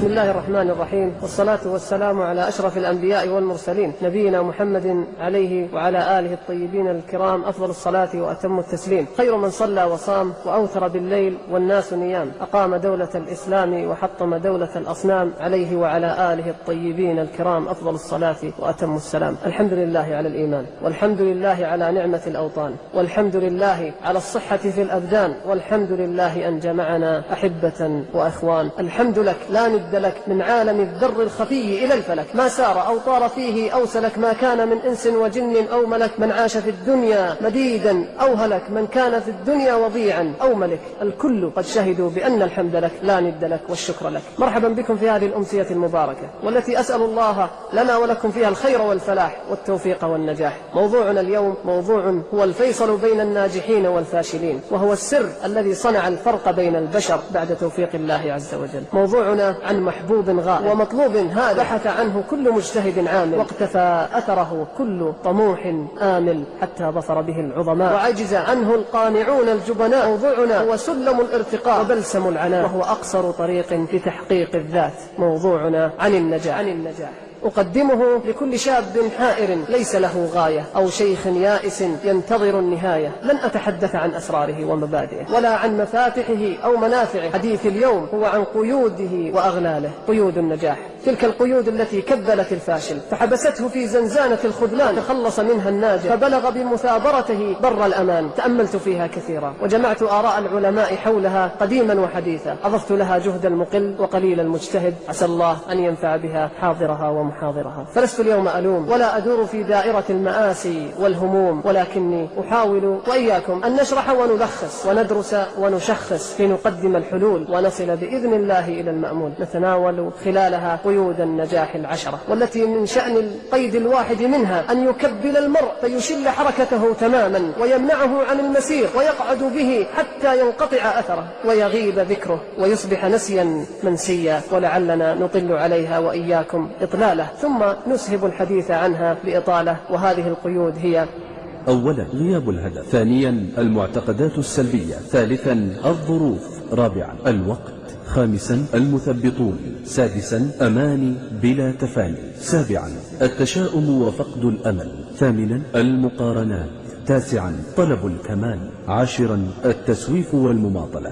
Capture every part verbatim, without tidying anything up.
الله الرحمن الرحيم، والصلاة والسلام على أشرف الأنبياء والمرسلين نبينا محمد عليه وعلى آله الطيبين الكرام أفضل الصلاة وأتم التسليم. خير من صلى وصام وأوتر بالليل والناس نيام، أقام دولة الإسلام وحطم دولة الأصنام، عليه وعلى آله الطيبين الكرام أفضل الصلاة وأتم السلام. الحمد لله على الإيمان، والحمد لله على نعمة الأوطان، والحمد لله على الصحة في الأبدان، والحمد لله أن جمعنا أحبة وأخوان. الحمد لك لا ند لك من عالم الذر الخفي إلى الفلك، ما سار أو طار فيه أو سلك، ما كان من إنس وجن أو ملك، من عاش في الدنيا مديدا أو هلك، من كان في الدنيا وضيعا أو ملك، الكل قد شهدوا بأن الحمد لك لا ند لك والشكر لك. مرحبا بكم في هذه الأمسية المباركة، والتي أسأل الله لنا ولكم فيها الخير والفلاح والتوفيق والنجاح. موضوعنا اليوم موضوع هو الفيصل بين الناجحين والفاشلين، وهو السر الذي صنع الفرق بين البشر بعد توفيق الله عز وجل. موضوعنا عن محبوب غائب ومطلوب هذا بحث عنه كل مجتهد عامل، واقتفى أثره كل طموح آمل، حتى ظفر به العظماء وعجز عنه القانعون الجبناء. موضوعنا هو سلم الارتقاء وبلسم العناء، وهو أقصر طريق لتحقيق الذات. موضوعنا عن النجاح. عن النجاح أقدمه لكل شاب حائر ليس له غاية، أو شيخ يائس ينتظر النهاية. لن أتحدث عن أسراره ومبادئه، ولا عن مفاتحه أو منافعه. حديث اليوم هو عن قيوده وأغلاله، قيود النجاح، تلك القيود التي كبلت الفاشل فحبسته في زنزانة الخذلان، تخلص منها الناجح فبلغ بمثابرته بر الأمان. تأملت فيها كثيرا وجمعت آراء العلماء حولها قديما وحديثا، أضفت لها جهد المقل وقليل المجتهد، عسى الله أن ينفع بها حاضرها ومحاضرها. فلست اليوم ألوم ولا أدور في دائرة المآسي والهموم، ولكني أحاول وإياكم أن نشرح ونلخص وندرس ونشخص لنقدم الحلول ونصل بإذن الله إلى المأمول. نتناول خلالها قيود النجاح العشرة، والتي من شأن القيد الواحد منها أن يكبل المرء فيشل حركته تماما ويمنعه عن المسير، ويقعد به حتى ينقطع أثره ويغيب ذكره ويصبح نسيا منسيا، ولعلنا نطل عليها وإياكم إطلاله، ثم نسهب الحديث عنها بإطالة. وهذه القيود هي: أولا غياب الهدف، ثانيا المعتقدات السلبية، ثالثا الظروف، رابعا الوقت، خامسا المثبطون، سادسا أماني بلا تفاني، سابعا التشاؤم وفقد الأمل، ثامنا المقارنات، تاسعا طلب الكمال، عاشرا التسويف والمماطلة.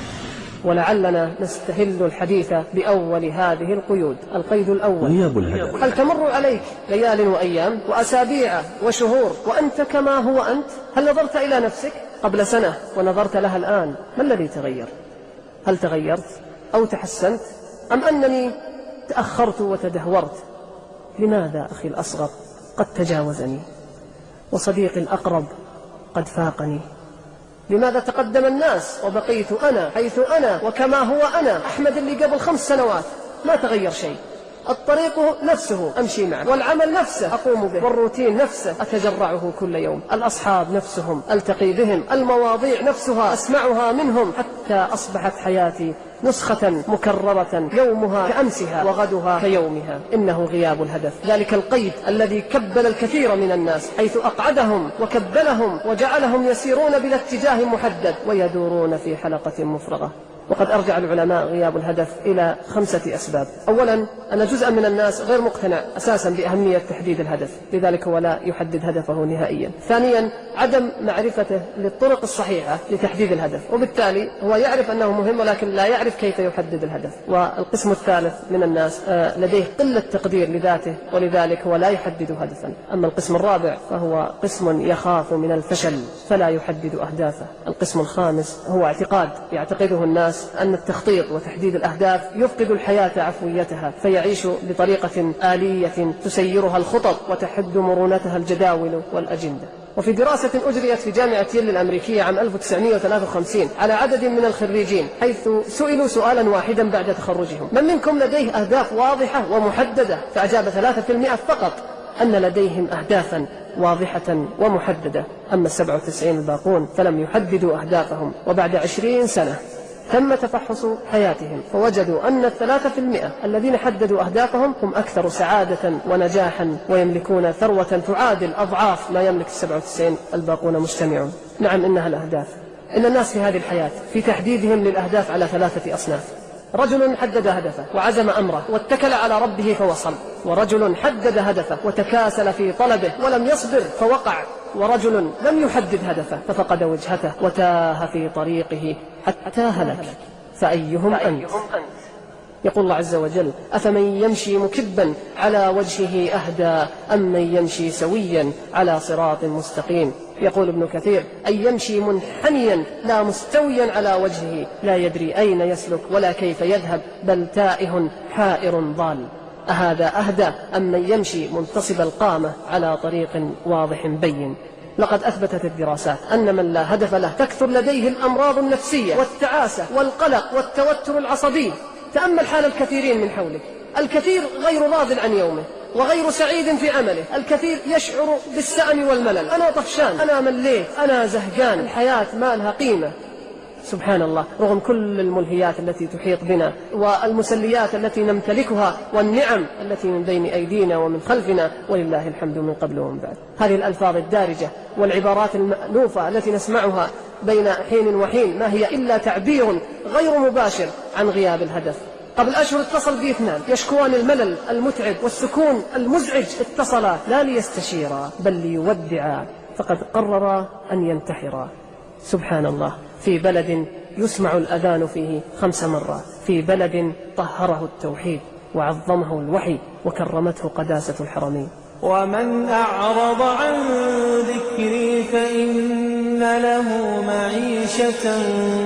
ولعلنا نستهل الحديث بأول هذه القيود. القيد الأول: غياب الهدف. هل تمر عليك ليال وأيام وأسابيع وشهور وأنت كما هو أنت؟ هل نظرت إلى نفسك قبل سنة ونظرت لها الآن؟ ما الذي تغير؟ هل تغيرت أو تحسنت، أم أنني تأخرت وتدهورت؟ لماذا أخي الأصغر قد تجاوزني، وصديقي الأقرب قد فاقني؟ لماذا تقدم الناس وبقيت أنا حيث أنا وكما هو أنا؟ أحمد اللي قبل خمس سنوات ما تغير شيء، الطريق نفسه أمشي معه، والعمل نفسه أقوم به، والروتين نفسه أتجرعه كل يوم، الأصحاب نفسهم ألتقي بهم، المواضيع نفسها أسمعها منهم، حتى أصبحت حياتي نسخة مكررة يومها كأمسها وغدها كيومها. إنه غياب الهدف، ذلك القيد الذي كبل الكثير من الناس، حيث أقعدهم وكبلهم وجعلهم يسيرون بلا اتجاه محدد ويدورون في حلقة مفرغة. وقد أرجع العلماء غياب الهدف إلى خمسة أسباب. أولا، أن جزءا من الناس غير مقتنع أساسا بأهمية تحديد الهدف، لذلك هو لا يحدد هدفه نهائيا. ثانيا، عدم معرفته للطرق الصحيحة لتحديد الهدف، وبالتالي هو يعرف أنه مهم ولكن لا يعرف كيف يحدد الهدف. والقسم الثالث من الناس لديه قلة تقدير لذاته، ولذلك هو لا يحدد هدفا. أما القسم الرابع فهو قسم يخاف من الفشل فلا يحدد أهدافه. القسم الخامس هو اعتقاد يعتقده الناس أن التخطيط وتحديد الأهداف يفقد الحياة عفويتها، فيعيش بطريقة آلية تسيرها الخطط وتحد مرونتها الجداول والأجندة. وفي دراسة أجريت في جامعة ييل الأمريكية عام ألف وتسعمائة وثلاثة وخمسين على عدد من الخريجين، حيث سئلوا سؤالا واحدا بعد تخرجهم: من منكم لديه أهداف واضحة ومحددة؟ فأجاب ثلاثة بالمئة فقط أن لديهم أهدافا واضحة ومحددة، أما السبعة وتسعين الباقون فلم يحددوا أهدافهم. وبعد عشرين سنة تم تفحص حياتهم فوجدوا أن الثلاثة في المئة الذين حددوا أهدافهم هم أكثر سعادة ونجاحا، ويملكون ثروة تعادل أضعاف ما يملك السبعة وتسعين الباقون مجتمعون. نعم، إنها الأهداف. إن الناس في هذه الحياة في تحديدهم للأهداف على ثلاثة أصناف: رجل حدد هدفه وعزم أمره واتكل على ربه فوصل، ورجل حدد هدفه وتكاسل في طلبه ولم يصبر فوقع، ورجل لم يحدد هدفه ففقد وجهته وتاه في طريقه حتى هلك. فأيهم أنت؟ يقول الله عز وجل: أفمن يمشي مكبا على وجهه أهدى أم من يمشي سويا على صراط مستقيم. يقول ابن كثير: أي يمشي منحنيا لا مستويا على وجهه، لا يدري أين يسلك ولا كيف يذهب، بل تائه حائر ضال. أهذا أهدى أم من يمشي منتصب القامة على طريق واضح بين؟ لقد أثبتت الدراسات أن من لا هدف له تكثر لديه الأمراض النفسية والتعاسة والقلق والتوتر العصبي. تأمل حال الكثيرين من حولك، الكثير غير راض عن يومه وغير سعيد في عمله، الكثير يشعر بالسأم والملل، أنا طفشان، أنا مليت، أنا زهقان، الحياة ما لها قيمة. سبحان الله، رغم كل الملهيات التي تحيط بنا والمسليات التي نمتلكها والنعم التي من بين أيدينا ومن خلفنا، ولله الحمد من قبل ومن بعد. هذه الألفاظ الدارجة والعبارات المألوفة التي نسمعها بين حين وحين ما هي إلا تعبير غير مباشر عن غياب الهدف. قبل أشهر اتصل بي اثنان يشكوان الملل المتعب والسكون المزعج، اتصلا لا ليستشيرا بل ليودعا، فقد قررا أن ينتحرا. سبحان الله، في بلد يسمع الأذان فيه خمس مرات، في بلد طهره التوحيد وعظمه الوحي وكرمته قداسة الحرمين. ومن أعرض عن ذكري فإن له معيشة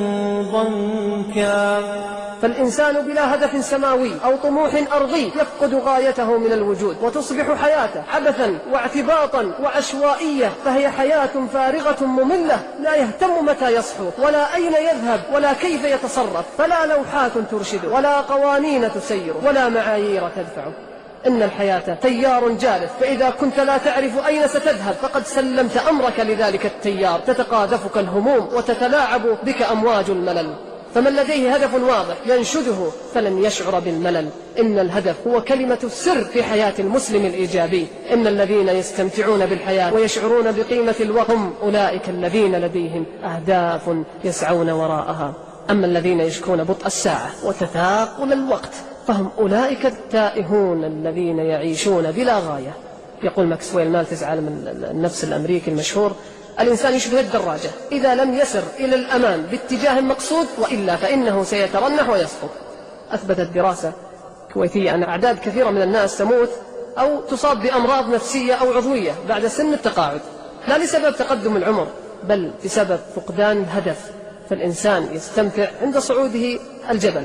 ضنكا. فالإنسان بلا هدف سماوي أو طموح أرضي يفقد غايته من الوجود، وتصبح حياته عبثا واعتباطا وعشوائية، فهي حياة فارغة مملة، لا يهتم متى يصحو ولا أين يذهب ولا كيف يتصرف، فلا لوحات ترشده ولا قوانين تسيره ولا معايير تدفعه. إن الحياة تيار جارف، فإذا كنت لا تعرف أين ستذهب فقد سلمت أمرك لذلك التيار، تتقاذفك الهموم وتتلاعب بك أمواج الملل. فمن لديه هدف واضح ينشده فلن يشعر بالملل. إن الهدف هو كلمة السر في حياة المسلم الإيجابي. إن الذين يستمتعون بالحياة ويشعرون بقيمة الوقت هم أولئك الذين لديهم أهداف يسعون وراءها. أما الذين يشكون بطء الساعة وتثاقل الوقت فهم أولئك التائهون الذين يعيشون بلا غاية. يقول ماكسويل مالتز عالم النفس الأمريكي المشهور: الإنسان يشبه الدراجة إذا لم يسر إلى الأمان باتجاه مقصود، وإلا فإنه سيترنح ويسقط. أثبتت دراسة كويتية أن أعداد كثيرة من الناس تموت أو تصاب بأمراض نفسية أو عضوية بعد سن التقاعد، لا لسبب تقدم العمر بل بسبب فقدان الهدف. فالإنسان يستمتع عند صعوده الجبل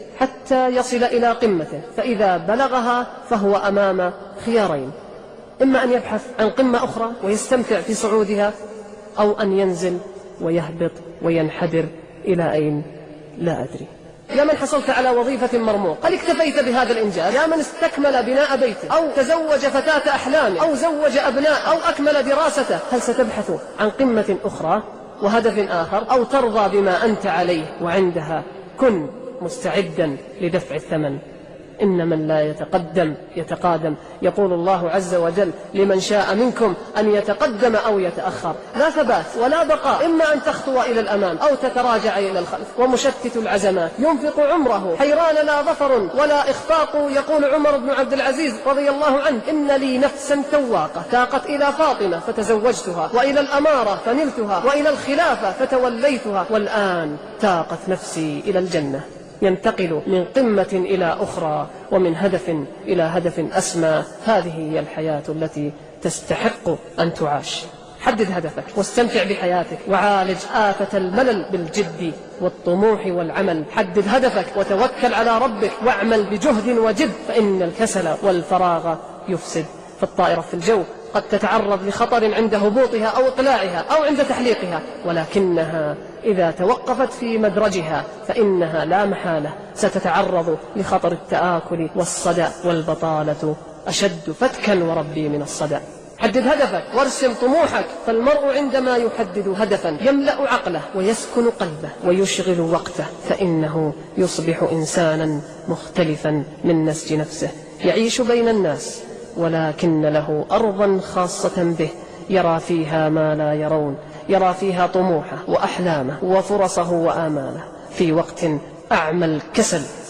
حتى يصل إلى قمته، فإذا بلغها فهو أمام خيارين: إما أن يبحث عن قمة أخرى ويستمتع في صعودها، أو أن ينزل ويهبط وينحدر إلى أين لا أدري. يا من حصلت على وظيفة مرموق، هل اكتفيت بهذا الإنجاز؟ يا من استكمل بناء بيته أو تزوج فتاة أحلامه أو زوج أبناء أو أكمل دراسته، هل ستبحث عن قمة أخرى وهدف آخر، أو ترضى بما أنت عليه؟ وعندها كن مستعدا لدفع الثمن. إن من لا يتقدم يتقادم. يقول الله عز وجل: لمن شاء منكم أن يتقدم أو يتأخر. لا ثبات ولا بقاء، إما أن تخطو إلى الأمام أو تتراجع إلى الخلف. ومشتت العزمات ينفق عمره حيران لا ظفر ولا إخفاق. يقول عمر بن عبد العزيز رضي الله عنه: إن لي نفسا تواقة تاقت إلى فاطمة فتزوجتها، وإلى الأمارة فنلتها، وإلى الخلافة فتوليتها، والآن تاقت نفسي إلى الجنة. ينتقل من قمة إلى أخرى ومن هدف إلى هدف أسمى. هذه هي الحياة التي تستحق أن تعاش. حدد هدفك واستمتع بحياتك، وعالج آفة الملل بالجد والطموح والعمل. حدد هدفك وتوكل على ربك واعمل بجهد وجد، فإن الكسل والفراغ يفسد. فالطائرة في الجو قد تتعرض لخطر عند هبوطها أو إقلاعها أو عند تحليقها، ولكنها إذا توقفت في مدرجها فإنها لا محالة ستتعرض لخطر التآكل والصدأ، والبطالة أشد فتكا وربي من الصدأ. حدد هدفك وارسم طموحك، فالمرء عندما يحدد هدفا يملأ عقله ويسكن قلبه ويشغل وقته، فإنه يصبح إنسانا مختلفا من نسج نفسه، يعيش بين الناس ولكن له أرضا خاصة به يرى فيها ما لا يرون، يرى فيها طموحه وأحلامه وفرصه وآماله، في وقت أعمى الكسل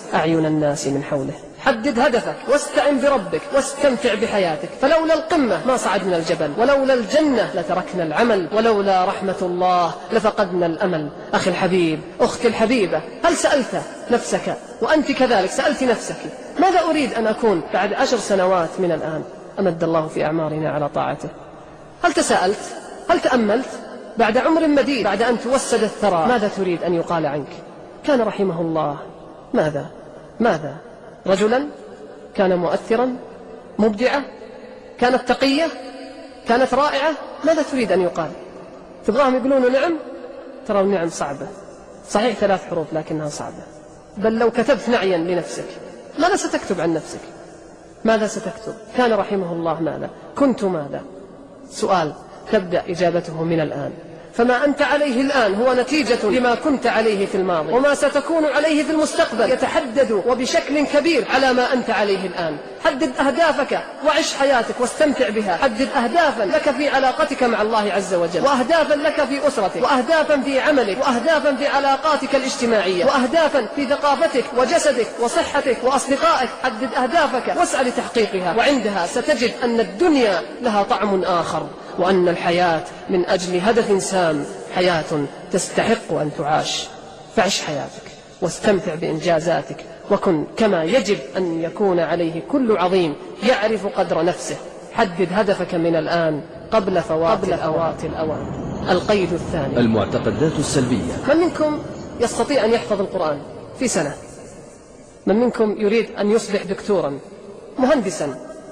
أعين الناس من حوله. حدد هدفك واستعن بربك واستمتع بحياتك، فلولا القمة ما صعدنا الجبل، ولولا الجنة لتركنا العمل، ولولا رحمة الله لفقدنا الأمل. أخي الحبيب، أختي الحبيبة، هل سألت نفسك وأنت كذلك سألت نفسك ماذا أريد أن أكون بعد عشر سنوات من الآن أمد الله في أعمارنا على طاعته؟ هل تساءلت؟ هل تأملت؟ بعد عمر مديد، بعد أن توسد الثرى، ماذا تريد أن يقال عنك؟ كان رحمه الله ماذا؟ ماذا؟ رجلا كان مؤثرا، مبدعة، كانت تقية، كانت رائعة، ماذا تريد أن يقال؟ تبغاهم يقولون نعم؟ ترى النعم صعبة، صحيح ثلاث حروف لكنها صعبة. بل لو كتبت نعيا لنفسك ماذا ستكتب عن نفسك؟ ماذا ستكتب؟ كان رحمه الله ماذا؟ كنت ماذا؟ سؤال تبدأ إجابته من الآن. فما أنت عليه الآن هو نتيجة لما كنت عليه في الماضي، وما ستكون عليه في المستقبل يتحدد وبشكل كبير على ما أنت عليه الآن. حدد أهدافك وعش حياتك واستمتع بها. حدد أهدافا لك في علاقتك مع الله عز وجل، وأهدافا لك في أسرتك، وأهدافا في عملك، وأهدافا في علاقاتك الاجتماعية، وأهدافا في ثقافتك وجسدك وصحتك وأصدقائك. حدد أهدافك واسعى لتحقيقها، وعندها ستجد أن الدنيا لها طعم آخر، وأن الحياة من أجل هدف سام حياة تستحق أن تعاش. فعش حياتك واستمتع بإنجازاتك، وكن كما يجب أن يكون عليه كل عظيم يعرف قدر نفسه. حدد هدفك من الآن قبل فوات الأوان. القيد الثاني: المعتقدات السلبية. من منكم يستطيع أن يحفظ القرآن في سنة؟ من منكم يريد أن يصبح دكتورا، مهندسا؟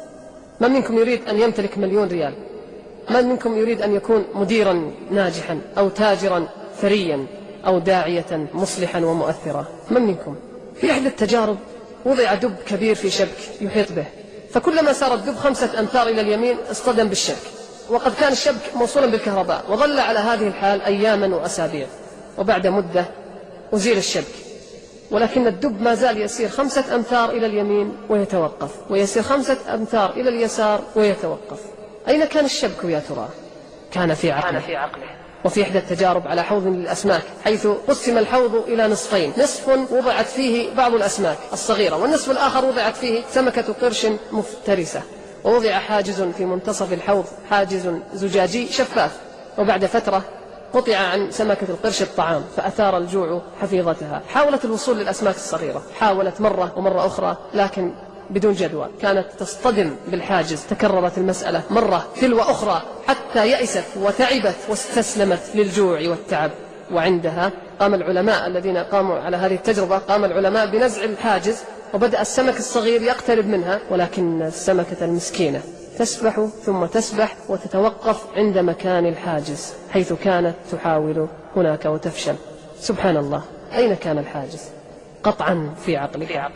من منكم يريد أن يمتلك مليون ريال؟ من منكم يريد أن يكون مديرا ناجحا أو تاجرا ثريا أو داعية مصلحا ومؤثرا؟ من منكم؟ في إحدى التجارب وضع دب كبير في شبك يحيط به، فكلما سار الدب خمسة أمتار إلى اليمين اصطدم بالشبك، وقد كان الشبك موصولا بالكهرباء، وظل على هذه الحال أياما وأسابيع، وبعد مدة أزيل الشبك، ولكن الدب ما زال يسير خمسة أمتار إلى اليمين ويتوقف، ويسير خمسة أمتار إلى اليسار ويتوقف. أين كان الشبك يا ترى؟ كان في عقله. وفي إحدى التجارب على حوض للأسماك، حيث قسم الحوض إلى نصفين، نصف وضعت فيه بعض الأسماك الصغيرة، والنصف الآخر وضعت فيه سمكة قرش مفترسة، ووضع حاجز في منتصف الحوض، حاجز زجاجي شفاف، وبعد فترة قطع عن سمكة القرش الطعام، فأثار الجوع حفيظتها. حاولت الوصول للأسماك الصغيرة، حاولت مرة ومرة أخرى لكن بدون جدوى، كانت تصطدم بالحاجز. تكررت المسألة مرة تلو أخرى حتى يأست وتعبت واستسلمت للجوع والتعب. وعندها قام العلماء الذين قاموا على هذه التجربة، قام العلماء بنزع الحاجز، وبدأ السمك الصغير يقترب منها، ولكن السمكة المسكينة تسبح ثم تسبح وتتوقف عند مكان الحاجز حيث كانت تحاول هناك وتفشل. سبحان الله، أين كان الحاجز؟ قطعا في عقلها.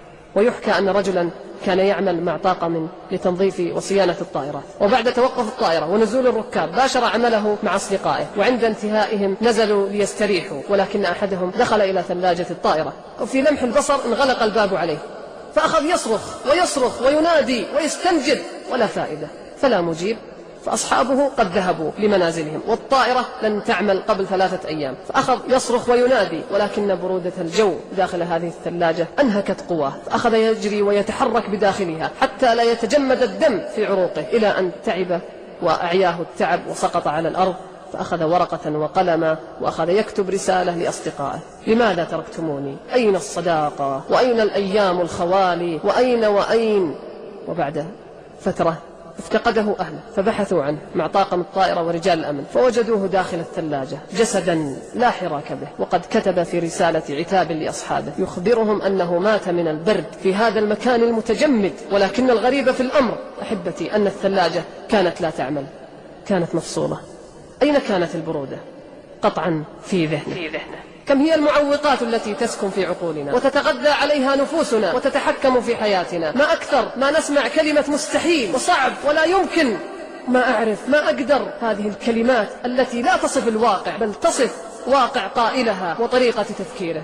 ويحكى أن رجلا كان يعمل مع طاقم لتنظيف وصيانة الطائرات، وبعد توقف الطائرة ونزول الركاب باشر عمله مع أصدقائه، وعند انتهائهم نزلوا ليستريحوا، ولكن أحدهم دخل إلى ثلاجة الطائرة، وفي لمح البصر انغلق الباب عليه، فأخذ يصرخ ويصرخ وينادي ويستنجد ولا فائدة، فلا مجيب. فأصحابه قد ذهبوا لمنازلهم، والطائرة لن تعمل قبل ثلاثة أيام، فأخذ يصرخ وينادي، ولكن برودة الجو داخل هذه الثلاجة أنهكت قواه، فأخذ يجري ويتحرك بداخلها حتى لا يتجمد الدم في عروقه، إلى أن تعب وأعياه التعب وسقط على الأرض، فأخذ ورقة وقلما وأخذ يكتب رسالة لأصدقائه: لماذا تركتموني؟ أين الصداقة؟ وأين الأيام الخوالي؟ وأين وأين؟ وبعد فترة افتقده أهله، فبحثوا عنه مع طاقم الطائرة ورجال الأمن، فوجدوه داخل الثلاجة جسدا لا حراك به، وقد كتب في رسالة عتاب لأصحابه يخبرهم أنه مات من البرد في هذا المكان المتجمد. ولكن الغريب في الأمر أحبتي أن الثلاجة كانت لا تعمل، كانت مفصولة. أين كانت البرودة؟ قطعا في ذهنه. كم هي المعوقات التي تسكن في عقولنا وتتغذى عليها نفوسنا وتتحكم في حياتنا؟ ما أكثر ما نسمع كلمة مستحيل وصعب ولا يمكن، ما أعرف، ما أقدر. هذه الكلمات التي لا تصف الواقع بل تصف واقع قائلها وطريقة تفكيره.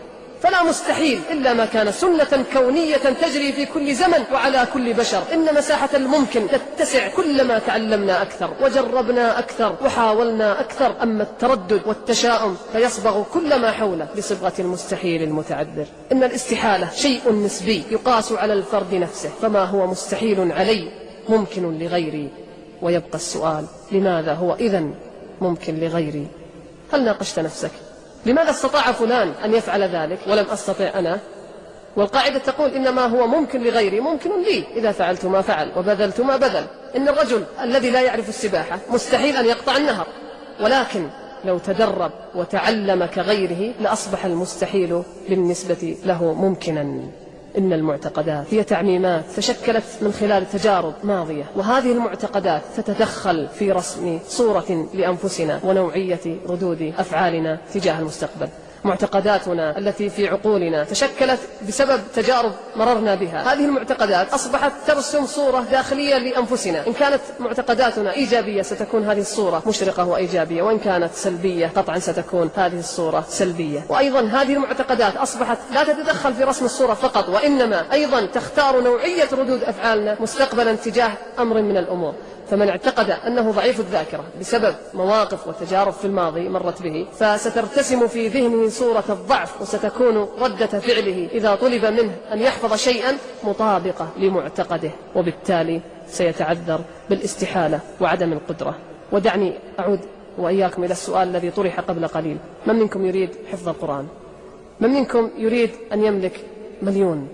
فلا مستحيل إلا ما كان سنة كونية تجري في كل زمن وعلى كل بشر. إن مساحة الممكن تتسع كلما تعلمنا أكثر وجربنا أكثر وحاولنا أكثر. أما التردد والتشاؤم فيصبغ كل ما حوله بصبغة المستحيل المتعذر. إن الاستحالة شيء نسبي يقاس على الفرد نفسه، فما هو مستحيل علي ممكن لغيري. ويبقى السؤال: لماذا هو إذن ممكن لغيري؟ هل ناقشت نفسك؟ لماذا استطاع فلان أن يفعل ذلك ولم أستطع أنا؟ والقاعدة تقول: إنما هو ممكن لغيري ممكن لي إذا فعلت ما فعل وبذلت ما بذل. إن الرجل الذي لا يعرف السباحة مستحيل أن يقطع النهر، ولكن لو تدرب وتعلم كغيره لأصبح المستحيل بالنسبة له ممكنا. إن المعتقدات هي تعميمات تشكلت من خلال تجارب ماضية، وهذه المعتقدات تتدخل في رسم صورة لأنفسنا ونوعية ردود أفعالنا تجاه المستقبل. معتقداتنا التي في عقولنا تشكلت بسبب تجارب مررنا بها. هذه المعتقدات أصبحت ترسم صورة داخلية لأنفسنا. إن كانت معتقداتنا إيجابية ستكون هذه الصورة مشرقة وإيجابية، وإن كانت سلبية قطعا ستكون هذه الصورة سلبية. وأيضا هذه المعتقدات أصبحت لا تتدخل في رسم الصورة فقط، وإنما أيضا تختار نوعية ردود أفعالنا مستقبلا تجاه أمر من الأمور. فمن اعتقد أنه ضعيف الذاكرة بسبب مواقف وتجارب في الماضي مرت به، فسترتسم في ذهنه صورة الضعف، وستكون ردة فعله إذا طلب منه أن يحفظ شيئا مطابقة لمعتقده، وبالتالي سيتعذر بالاستحالة وعدم القدرة. ودعني أعود وإياكم إلى السؤال الذي طرح قبل قليل: من منكم يريد حفظ القرآن؟ من منكم يريد أن يملك مليون؟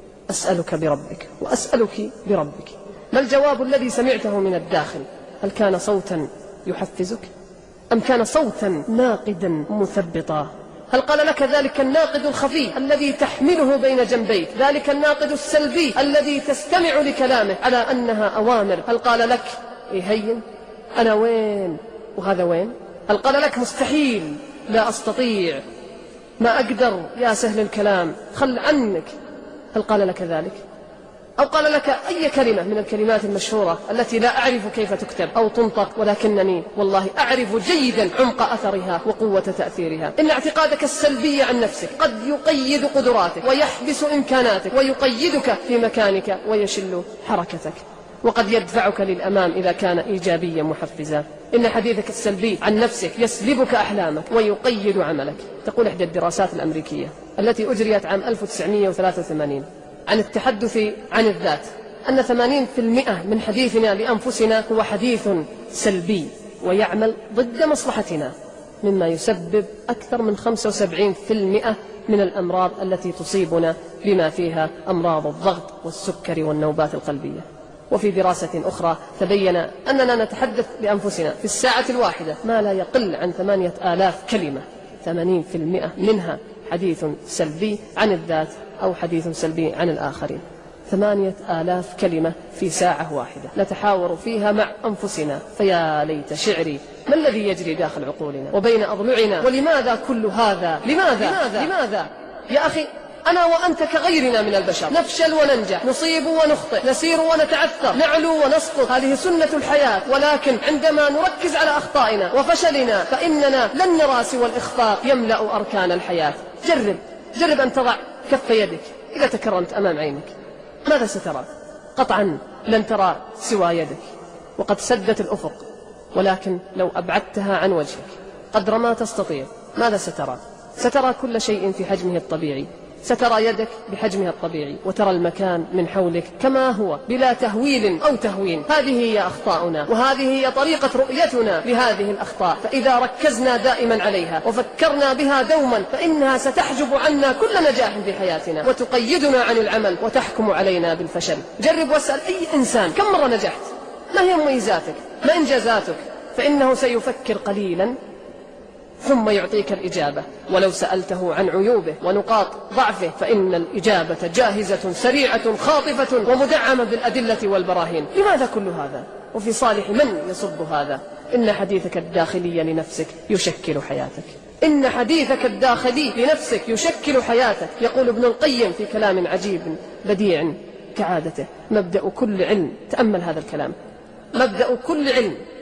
أسألك بربك وأسألك بربك، ما الجواب الذي سمعته من الداخل؟ هل كان صوتا يحفزك أم كان صوتا ناقدا مثبطا؟ هل قال لك ذلك الناقد الخفي الذي تحمله بين جنبيك، ذلك الناقد السلبي الذي تستمع لكلامه على أنها أوامر؟ هل قال لك هين أنا وين وهذا وين؟ هل قال لك مستحيل، لا أستطيع، ما أقدر، يا سهل الكلام، خل عنك؟ هل قال لك ذلك؟ أو قال لك أي كلمة من الكلمات المشهورة التي لا أعرف كيف تكتب أو تنطق، ولكنني والله أعرف جيدا عمق أثرها وقوة تأثيرها؟ إن اعتقادك السلبي عن نفسك قد يقيد قدراتك ويحبس إمكاناتك ويقيدك في مكانك ويشل حركتك، وقد يدفعك للأمام إذا كان إيجابيا محفزا. إن حديثك السلبي عن نفسك يسلبك أحلامك ويقيد عملك. تقول إحدى الدراسات الأمريكية التي أجريت عام ألف وتسعمئة وثلاثة وثمانين عن التحدث عن الذات أن ثمانين بالمئة من حديثنا لأنفسنا هو حديث سلبي ويعمل ضد مصلحتنا، مما يسبب أكثر من خمسة وسبعين بالمئة من الأمراض التي تصيبنا، بما فيها أمراض الضغط والسكري والنوبات القلبية. وفي دراسة أخرى تبين أننا نتحدث لأنفسنا في الساعة الواحدة ما لا يقل عن ثمانية آلاف كلمة، ثمانين بالمئة منها حديث سلبي عن الذات أو حديث سلبي عن الآخرين. ثمانية آلاف كلمة في ساعة واحدة نتحاور فيها مع أنفسنا. فيا ليت شعري ما الذي يجري داخل عقولنا وبين أضلعنا؟ ولماذا كل هذا؟ لماذا؟ لماذا؟ لماذا؟ يا أخي، أنا وأنت كغيرنا من البشر، نفشل وننجح، نصيب ونخطئ، نسير ونتعثر، نعلو ونسقط، هذه سنة الحياة. ولكن عندما نركز على أخطائنا وفشلنا فإننا لن نرى سوى الإخفاق يملأ أركان الحياة. جرب جرب أن تضع كف يدك إذا تكرمت أمام عينك، ماذا سترى؟ قطعا لن ترى سوى يدك، وقد سدت الأفق، ولكن لو أبعدتها عن وجهك قدر ما تستطيع ماذا سترى؟ سترى كل شيء في حجمه الطبيعي، سترى يدك بحجمها الطبيعي، وترى المكان من حولك كما هو بلا تهويل أو تهوين. هذه هي أخطاؤنا، وهذه هي طريقة رؤيتنا لهذه الأخطاء. فإذا ركزنا دائما عليها وفكرنا بها دوما فإنها ستحجب عنا كل نجاح في حياتنا وتقيدنا عن العمل وتحكم علينا بالفشل. جرب واسأل أي إنسان كم مرة نجحت، ما هي مميزاتك، ما إنجازاتك، فإنه سيفكر قليلا ثم يعطيك الإجابة. ولو سألته عن عيوبه ونقاط ضعفه فإن الإجابة جاهزة سريعة خاطفة ومدعمة بالأدلة والبراهين. لماذا كل هذا؟ وفي صالح من يصب هذا؟ إن حديثك الداخلي لنفسك يشكل حياتك. إن حديثك الداخلي لنفسك يشكل حياتك. يقول ابن القيم في كلام عجيب بديع كعادته: مبدأ كل علم، تأمل هذا الكلام، مبدأ كل علم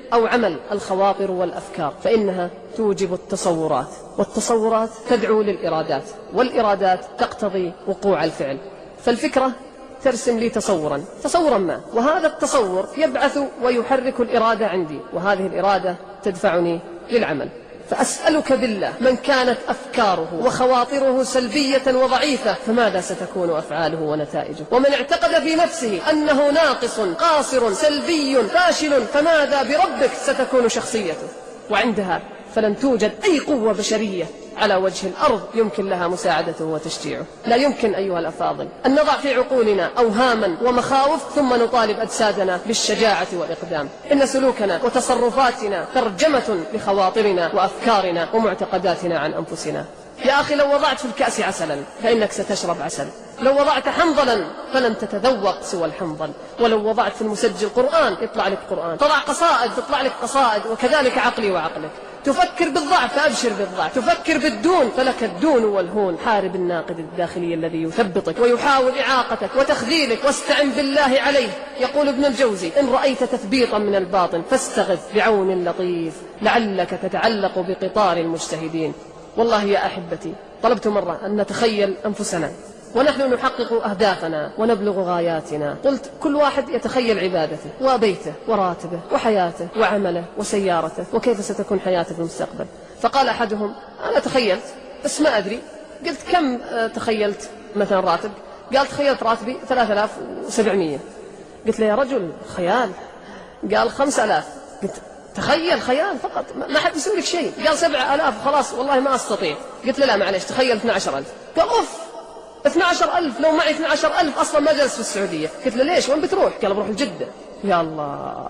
أو عمل الخواطر والأفكار، فإنها توجب التصورات، والتصورات تدعو للإرادات، والإرادات تقتضي وقوع الفعل. فالفكرة ترسم لي تصورا تصورا ما، وهذا التصور يبعث ويحرك الإرادة عندي، وهذه الإرادة تدفعني للعمل. فأسألك بالله من كانت أفكاره وخواطره سلبية وضعيفة فماذا ستكون أفعاله ونتائجه؟ ومن اعتقد في نفسه أنه ناقص قاصر سلبي فاشل فماذا بربك ستكون شخصيته؟ وعندها فلن توجد أي قوة بشرية على وجه الأرض يمكن لها مساعدته وتشجيعه. لا يمكن أيها الأفاضل أن نضع في عقولنا أوهاما ومخاوف ثم نطالب أجسادنا بالشجاعة والإقدام. إن سلوكنا وتصرفاتنا ترجمة لخواطرنا وأفكارنا ومعتقداتنا عن أنفسنا. يا أخي لو وضعت في الكأس عسلا فإنك ستشرب عسل، لو وضعت حنظلا فلن تتذوق سوى الحنظل، ولو وضعت في المسجل قرآن يطلع لك قرآن، تضع قصائد تطلع لك قصائد، وكذلك عقلي وعقلك. تفكر بالضعف فأبشر بالضعف، تفكر بالدون فلك الدون والهون. حارب الناقد الداخلي الذي يثبطك ويحاول إعاقتك وتخذيلك، واستعن بالله عليه. يقول ابن الجوزي: إن رأيت تثبيطا من الباطن فاستغث بعون لطيف لعلك تتعلق بقطار المجتهدين. والله يا أحبتي طلبت مرة أن نتخيل أنفسنا ونحن نحقق أهدافنا ونبلغ غاياتنا. قلت كل واحد يتخيل عبادته وبيته وراتبه وحياته وعمله وسيارته، وكيف ستكون حياته في المستقبل. فقال أحدهم: أنا تخيلت بس ما أدري. قلت: كم تخيلت مثلا راتب؟ قال: تخيلت راتبي ثلاثة آلاف وسبعمية. قلت له: يا رجل خيال. قال: خمسة آلاف. قلت: تخيل خيال فقط، ما حد يسوي لك شيء. قال: سبعة آلاف خلاص والله ما أستطيع. قلت له: لا معليش تخيل اثني عشر ألف. قال: أوف اثني عشر ألف، لو معي اثني عشر ألف أصلا ما جلس في السعودية. قلت له: ليش وين بتروح؟ قال: بروح لجدة. يا الله،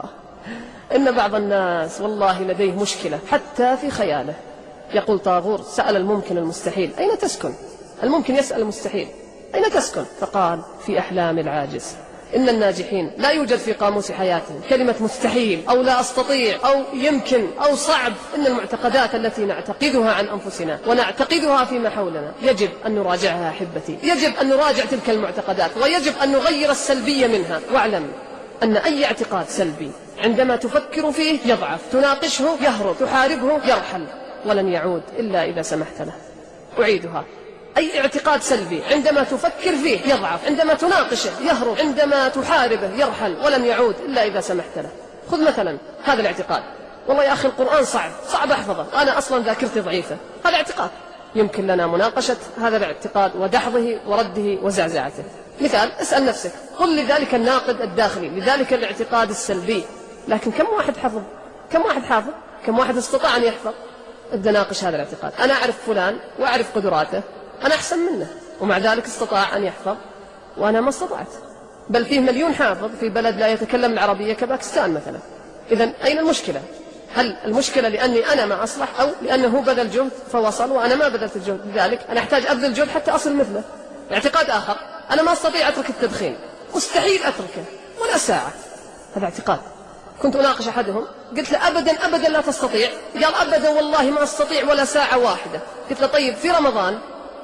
إن بعض الناس والله لديه مشكلة حتى في خياله. يقول طاغور: سأل الممكن المستحيل: أين تسكن؟ الممكن يسأل المستحيل: أين تسكن؟ فقال: في أحلام العاجز. إن الناجحين لا يوجد في قاموس حياتهم كلمة مستحيل أو لا أستطيع أو يمكن أو صعب. إن المعتقدات التي نعتقدها عن أنفسنا ونعتقدها فيما حولنا يجب أن نراجعها أحبتي، يجب أن نراجع تلك المعتقدات ويجب أن نغير السلبية منها. واعلم أن أي اعتقاد سلبي عندما تفكر فيه يضعف، تناقشه يهرب، تحاربه يرحل، ولن يعود إلا إذا سمحت له. أعيدها: أي اعتقاد سلبي عندما تفكر فيه يضعف، عندما تناقشه يهرب، عندما تحاربه يرحل، ولن يعود إلا إذا سمحت له. خذ مثلا هذا الاعتقاد: والله يا أخي القرآن صعب صعب أحفظه، أنا أصلا ذاكرتي ضعيفة. هذا اعتقاد يمكن لنا مناقشة هذا الاعتقاد ودحضه ورده وزعزعته. مثال: اسأل نفسك، قل لذلك الناقد الداخلي لذلك الاعتقاد السلبي، لكن كم واحد حفظ؟ كم واحد حافظ؟ كم واحد استطاع أن يحفظ؟ ابدأ ناقش هذا الاعتقاد. أنا أعرف فلان وأعرف قدراته، أنا أحسن منه، ومع ذلك استطاع أن يحفظ وأنا ما استطعت. بل فيه مليون حافظ في بلد لا يتكلم العربية كباكستان مثلا. إذن أين المشكلة؟ هل المشكلة لأني أنا ما أصلح، أو لأنه بذل جهد فوصل وأنا ما بذلت الجهد؟ لذلك أنا أحتاج أبذل جهد حتى أصل مثله. اعتقاد آخر: أنا ما أستطيع أترك التدخين، مستحيل أتركه ولا ساعة. هذا اعتقاد. كنت أناقش أحدهم، قلت له: أبدا أبدا لا تستطيع. قال: أبدا والله ما أستطيع ولا ساعة واحدة. قلت له: طيب في رمضان؟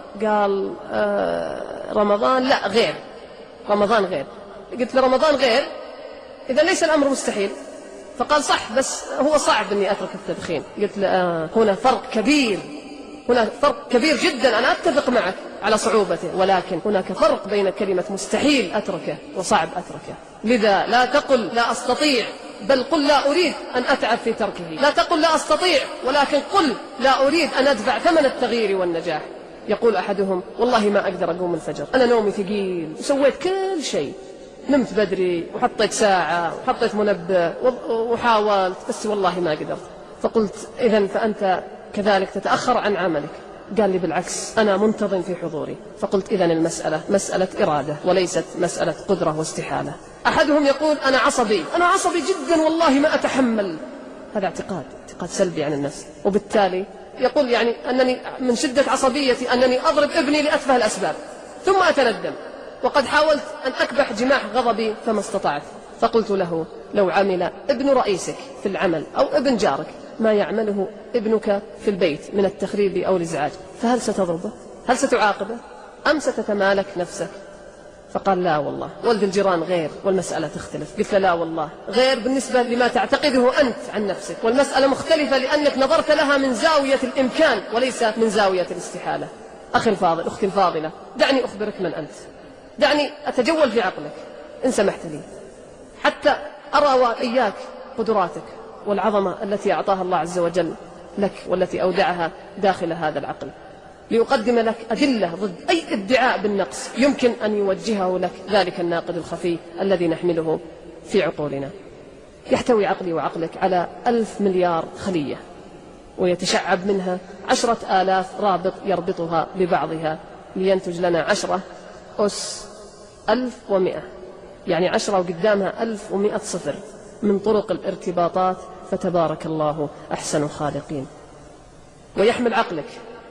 قال: آه رمضان لا غير، رمضان غير. قلت له: رمضان غير، إذا ليس الأمر مستحيل. فقال: صح بس هو صعب أني أترك التدخين. قلت له: آه هنا فرق كبير، هنا فرق كبير جدا. أنا أتفق معك على صعوبته، ولكن هناك فرق بين كلمة مستحيل أتركه وصعب أتركه. لذا لا تقل لا أستطيع، بل قل لا أريد أن أتعب في تركه. لا تقل لا أستطيع، ولكن قل لا أريد أن أدفع ثمن التغيير والنجاح. يقول أحدهم: والله ما أقدر أقوم الفجر، أنا نومي ثقيل وسويت كل شيء، نمت بدري وحطيت ساعة وحطيت منبه وحاولت بس والله ما قدرت. فقلت: إذن فأنت كذلك تتأخر عن عملك. قال لي: بالعكس أنا منتظم في حضوري. فقلت: إذن المسألة مسألة إرادة وليست مسألة قدرة واستحالة. أحدهم يقول: أنا عصبي، أنا عصبي جدا والله ما أتحمل. هذا اعتقاد، اعتقاد سلبي عن النفس، وبالتالي يقول يعني أنني من شدة عصبيتي أنني أضرب ابني لأتفه الأسباب ثم أتندم، وقد حاولت أن أكبح جماح غضبي فما استطعت. فقلت له: لو عمل ابن رئيسك في العمل أو ابن جارك ما يعمله ابنك في البيت من التخريب أو الإزعاج، فهل ستضربه؟ هل ستعاقبه؟ أم ستتمالك نفسك؟ فقال لا والله، ولد الجيران غير والمسألة تختلف. قلت له لا والله، غير بالنسبة لما تعتقده أنت عن نفسك، والمسألة مختلفة لأنك نظرت لها من زاوية الإمكان وليس من زاوية الاستحالة. أخي الفاضل، أختي الفاضلة، دعني أخبرك من أنت، دعني أتجول في عقلك إن سمحت لي، حتى أرى وإياك قدراتك والعظمة التي أعطاها الله عز وجل لك والتي أودعها داخل هذا العقل، ليقدم لك أدلة ضد أي ادعاء بالنقص يمكن أن يوجهه لك ذلك الناقد الخفي الذي نحمله في عقولنا. يحتوي عقلي وعقلك على ألف مليار خلية، ويتشعب منها عشرة آلاف رابط يربطها ببعضها لينتج لنا عشرة أس ألف ومئة، يعني عشرة وقدامها ألف ومئة صفر من طرق الارتباطات، فتبارك الله أحسن الخالقين. ويحمل عقلك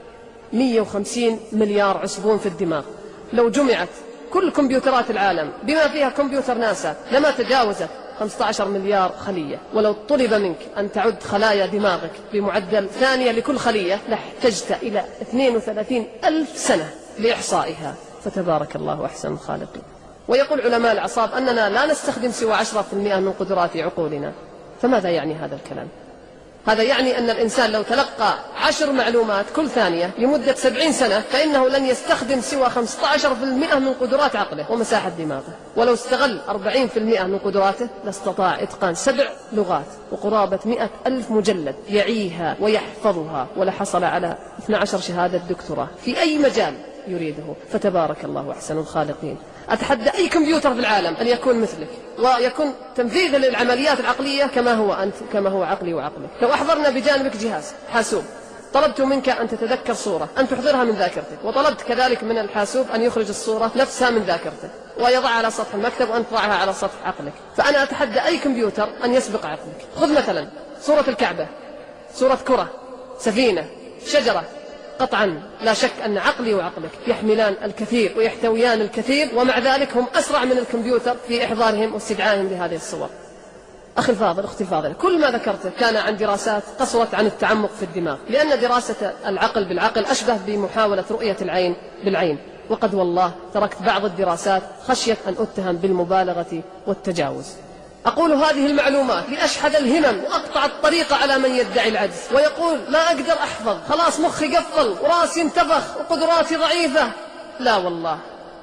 مئة وخمسين مليار عصبون في الدماغ، لو جمعت كل كمبيوترات العالم بما فيها كمبيوتر ناسا لما تجاوزت خمسة عشر مليار خلية. ولو طلب منك أن تعد خلايا دماغك بمعدل ثانية لكل خلية لاحتجت إلى اثنين وثلاثين ألف سنة لإحصائها، فتبارك الله أحسن الخالقين. ويقول علماء الأعصاب أننا لا نستخدم سوى عشرة بالمئة من قدرات عقولنا. فماذا يعني هذا الكلام؟ هذا يعني أن الإنسان لو تلقى عشر معلومات كل ثانية لمدة سبعين سنة فإنه لن يستخدم سوى خمسة عشر بالمئة من قدرات عقله ومساحة دماغه، ولو استغل أربعين بالمئة من قدراته لاستطاع إتقان سبع لغات وقرابة مئة ألف مجلد يعيها ويحفظها، ولحصل على اثنتي عشرة شهادة دكتوراه في أي مجال يريده، فتبارك الله أحسن الخالقين. أتحدى أي كمبيوتر في العالم أن يكون مثلك ويكون تنفيذا للعمليات العقلية كما هو أنت، كما هو عقلي وعقلك. لو أحضرنا بجانبك جهاز حاسوب، طلبت منك أن تتذكر صورة أن تحضرها من ذاكرتك، وطلبت كذلك من الحاسوب أن يخرج الصورة نفسها من ذاكرتك ويضعها على سطح المكتب وأن تضعها على سطح عقلك، فأنا أتحدى أي كمبيوتر أن يسبق عقلك. خذ مثلا صورة الكعبة، صورة كرة، سفينة، شجرة، قطعا لا شك أن عقلي وعقلك يحملان الكثير ويحتويان الكثير، ومع ذلك هم أسرع من الكمبيوتر في إحضارهم واستدعائهم لهذه الصور. أخي الفاضل، أختي الفاضلة، كل ما ذكرته كان عن دراسات قصرت عن التعمق في الدماغ، لأن دراسة العقل بالعقل أشبه بمحاولة رؤية العين بالعين، وقد والله تركت بعض الدراسات خشية أن أتهم بالمبالغة والتجاوز. أقول هذه المعلومات لأشحذ الهمم وأقطع الطريق على من يدعي العجز ويقول لا أقدر أحفظ، خلاص مخي قفل وراسي انتفخ وقدراتي ضعيفة. لا والله،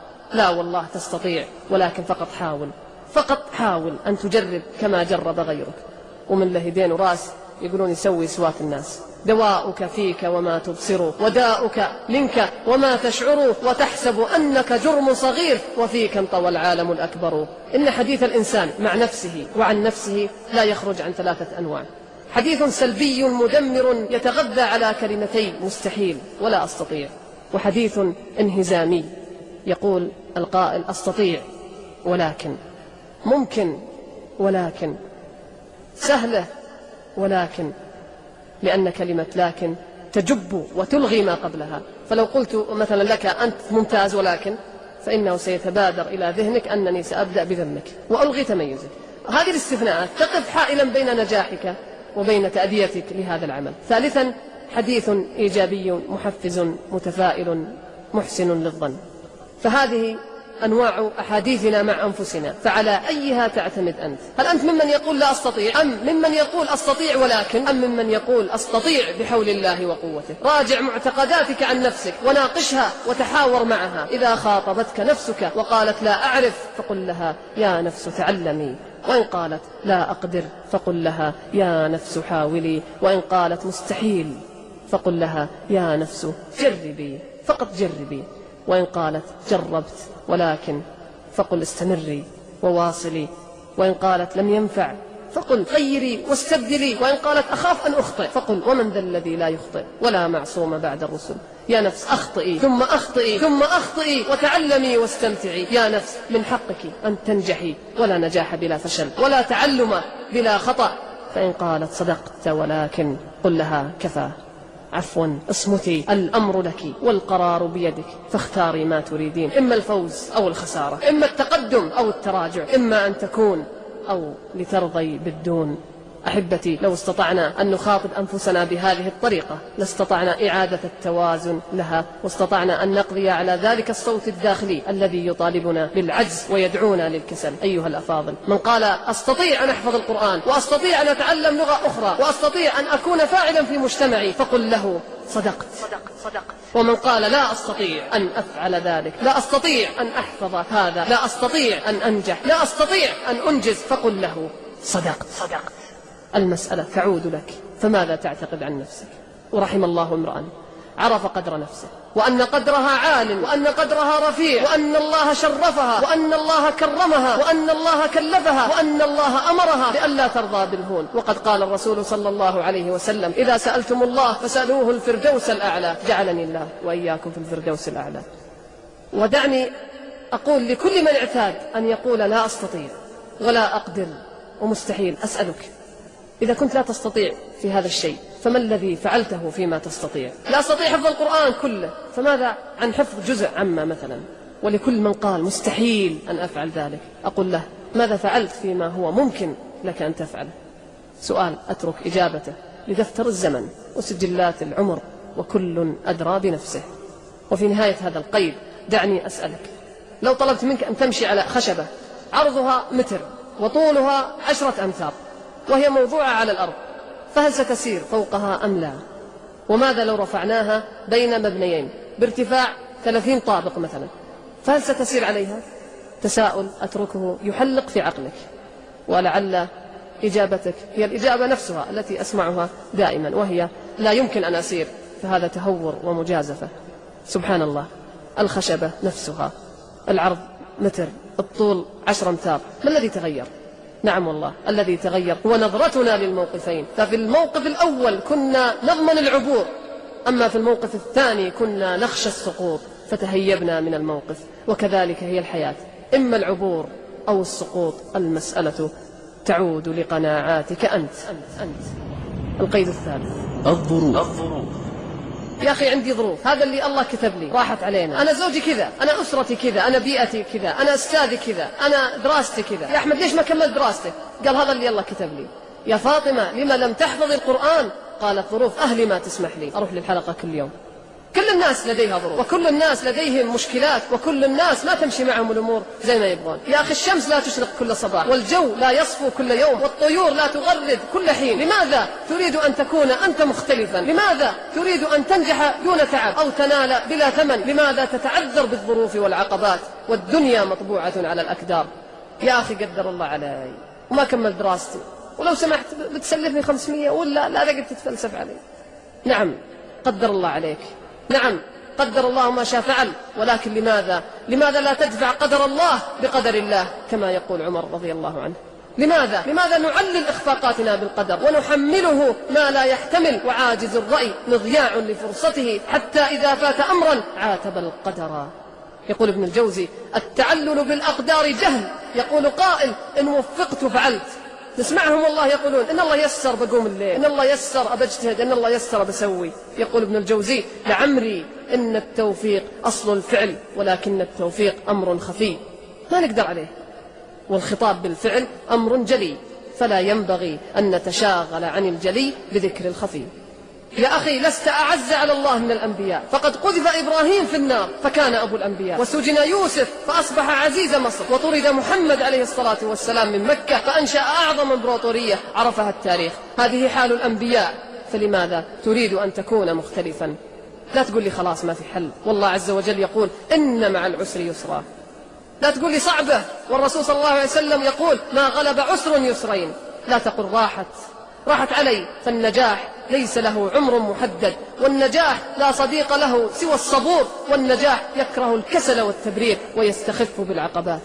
لا والله تستطيع، ولكن فقط حاول، فقط حاول أن تجرب كما جرب غيرك. ومن له يدين وراس يقولون يسوي سواك الناس. دواؤك فيك وما تبصر، وداؤك منك وما تشعر، وتحسب أنك جرم صغير وفيك انطوى العالم الأكبر. إن حديث الإنسان مع نفسه وعن نفسه لا يخرج عن ثلاثة أنواع: حديث سلبي مدمر يتغذى على كلمتين مستحيل ولا أستطيع، وحديث انهزامي يقول القائل أستطيع ولكن، ممكن ولكن، سهلة ولكن، لأن كلمة لكن تجب وتلغي ما قبلها. فلو قلت مثلا لك أنت ممتاز ولكن، فإنه سيتبادر إلى ذهنك أنني سأبدأ بذمك وألغي تميزك. هذه الاستثناءات تقف حائلا بين نجاحك وبين تأديتك لهذا العمل. ثالثا حديث إيجابي محفز متفائل محسن للظن. فهذه أنواع أحاديثنا مع أنفسنا، فعلى أيها تعتمد أنت؟ هل أنت ممن يقول لا أستطيع، أم ممن يقول أستطيع ولكن، أم ممن يقول أستطيع بحول الله وقوته؟ راجع معتقداتك عن نفسك وناقشها وتحاور معها. إذا خاطبتك نفسك وقالت لا أعرف فقل لها يا نفس تعلمي، وإن قالت لا أقدر فقل لها يا نفس حاولي، وإن قالت مستحيل فقل لها يا نفس جربي، فقط جربي، وإن قالت جربت ولكن فقل استمري وواصلي، وإن قالت لم ينفع فقل غيري واستبدلي، وإن قالت أخاف أن أخطئ فقل ومن ذا الذي لا يخطئ ولا معصوم بعد الرسل. يا نفس أخطئي ثم أخطئي ثم أخطئي وتعلمي واستمتعي. يا نفس من حقك أن تنجحي، ولا نجاح بلا فشل ولا تعلم بلا خطأ. فإن قالت صدقت ولكن قل لها كفى، عفوا اصمتي، الأمر لك والقرار بيدك، فاختاري ما تريدين، إما الفوز أو الخسارة، إما التقدم أو التراجع، إما أن تكون أو لترضي بالدون. أحبتي، لو استطعنا أن نخاطب أنفسنا بهذه الطريقة لاستطعنا إعادة التوازن لها، واستطعنا أن نقضي على ذلك الصوت الداخلي الذي يطالبنا بالعجز ويدعونا للكسل. أيها الأفاضل، من قال أستطيع أن أحفظ القرآن وأستطيع أن أتعلم لغة أخرى وأستطيع أن أكون فاعلا في مجتمعي فقل له صدقت. ومن قال لا أستطيع أن أفعل ذلك، لا أستطيع أن أحفظ هذا، لا أستطيع أن أنجح، لا أستطيع أن أنجز، فقل له صدقت. المسألة تعود لك، فماذا تعتقد عن نفسك؟ ورحم الله امرأ عرف قدر نفسه، وأن قدرها عال، وأن قدرها رفيع، وأن الله شرفها، وأن الله كرمها، وأن الله كلفها، وأن الله أمرها بألا ترضى بالهون. وقد قال الرسول صلى الله عليه وسلم: إذا سألتم الله فسألوه الفردوس الأعلى. جعلني الله وإياكم في الفردوس الأعلى. ودعني أقول لكل من اعتاد أن يقول لا أستطيع ولا أقدر ومستحيل، أسألك إذا كنت لا تستطيع في هذا الشيء فما الذي فعلته فيما تستطيع؟ لا أستطيع حفظ القرآن كله، فماذا عن حفظ جزء عما مثلا؟ ولكل من قال مستحيل أن أفعل ذلك أقول له: ماذا فعلت فيما هو ممكن لك أن تفعله؟ سؤال أترك إجابته لدفتر الزمن وسجلات العمر، وكل أدرى بنفسه. وفي نهاية هذا القيد دعني أسألك: لو طلبت منك أن تمشي على خشبة عرضها متر وطولها عشرة أمتار وهي موضوعة على الأرض، فهل ستسير فوقها أم لا؟ وماذا لو رفعناها بين مبنيين بارتفاع ثلاثين طابق مثلا، فهل ستسير عليها؟ تساؤل أتركه يحلق في عقلك، ولعل إجابتك هي الإجابة نفسها التي أسمعها دائما، وهي لا يمكن أن أسير، فهذا تهور ومجازفة. سبحان الله، الخشبة نفسها العرض متر، الطول عشر أمتار، ما الذي تغير؟ نعم والله الذي تغير هو نظرتنا للموقفين. ففي الموقف الأول كنا نضمن العبور، أما في الموقف الثاني كنا نخشى السقوط فتهيبنا من الموقف. وكذلك هي الحياة، إما العبور أو السقوط. المسألة تعود لقناعاتك أنت. أنت. أنت. القيد الثالث: الظروف. يا أخي عندي ظروف، هذا اللي الله كتب لي، راحت علينا. أنا زوجي كذا، أنا أسرتي كذا، أنا بيئتي كذا، أنا أستاذي كذا، أنا دراستي كذا. يا أحمد ليش ما كملت دراستك؟ قال هذا اللي الله كتب لي. يا فاطمة لما لم تحفظ القرآن؟ قالت ظروف أهلي ما تسمح لي أروح للحلقة كل يوم. كل الناس لديها ظروف، وكل الناس لديهم مشكلات، وكل الناس ما تمشي معهم الأمور زي ما يبغون. يا أخي الشمس لا تشرق كل صباح، والجو لا يصفو كل يوم، والطيور لا تغرد كل حين. لماذا تريد أن تكون أنت مختلفا؟ لماذا تريد أن تنجح دون تعب أو تنال بلا ثمن؟ لماذا تتعذر بالظروف والعقبات والدنيا مطبوعة على الأكدار؟ يا أخي قدر الله علي وما كمل دراستي، ولو سمحت بتسلفني خمسمية ولا لا تقعد تتفلسف علي. نعم قدر الله عليك، نعم قدر الله ما شاء فعل، ولكن لماذا لماذا لا تدفع قدر الله بقدر الله كما يقول عمر رضي الله عنه؟ لماذا لماذا نعلل إخفاقاتنا بالقدر ونحمله ما لا يحتمل؟ وعاجز الرأي مضياع لفرصته، حتى إذا فات أمرا عاتب القدر. يقول ابن الجوزي: التعلل بالأقدار جهل. يقول قائل: إن وفقت فعلت. نسمعهم والله يقولون إن الله يسر بقوم الليل، إن الله يسر أبجتهد، إن الله يسر بسوي. يقول ابن الجوزي: لعمري إن التوفيق أصل الفعل، ولكن التوفيق أمر خفي ما نقدر عليه، والخطاب بالفعل أمر جلي، فلا ينبغي أن نتشاغل عن الجلي بذكر الخفي. يا أخي لست أعز على الله من الأنبياء، فقد قذف إبراهيم في النار فكان أبو الأنبياء، وسجن يوسف فأصبح عزيز مصر، وطرد محمد عليه الصلاة والسلام من مكة فأنشأ أعظم إمبراطورية عرفها التاريخ. هذه حال الأنبياء، فلماذا تريد أن تكون مختلفا؟ لا تقول لي خلاص ما في حل، والله عز وجل يقول إن مع العسر يسرا. لا تقول لي صعبة، والرسول صلى الله عليه وسلم يقول ما غلب عسر يسرين. لا تقل راحت راحت علي، فالنجاح ليس له عمر محدد، والنجاح لا صديق له سوى الصبور، والنجاح يكره الكسل والتبرير ويستخف بالعقبات.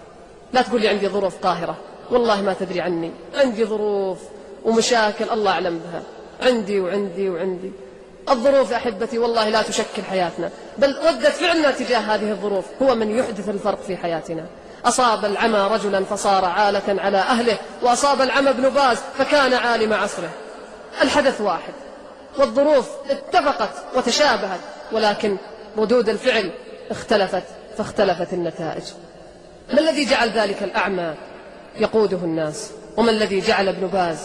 لا تقول لي عندي ظروف قاهرة، والله ما تدري عني، عندي ظروف ومشاكل الله أعلم بها، عندي وعندي وعندي. الظروف أحبتي والله لا تشكل حياتنا، بل ردة فعلنا تجاه هذه الظروف هو من يحدث الفرق في حياتنا. أصاب العمى رجلا فصار عالة على أهله، وأصاب العمى ابن باز فكان عالم عصره. الحدث واحد، والظروف اتفقت وتشابهت، ولكن ردود الفعل اختلفت فاختلفت النتائج. ما الذي جعل ذلك الأعمى يقوده الناس؟ وما الذي جعل ابن باز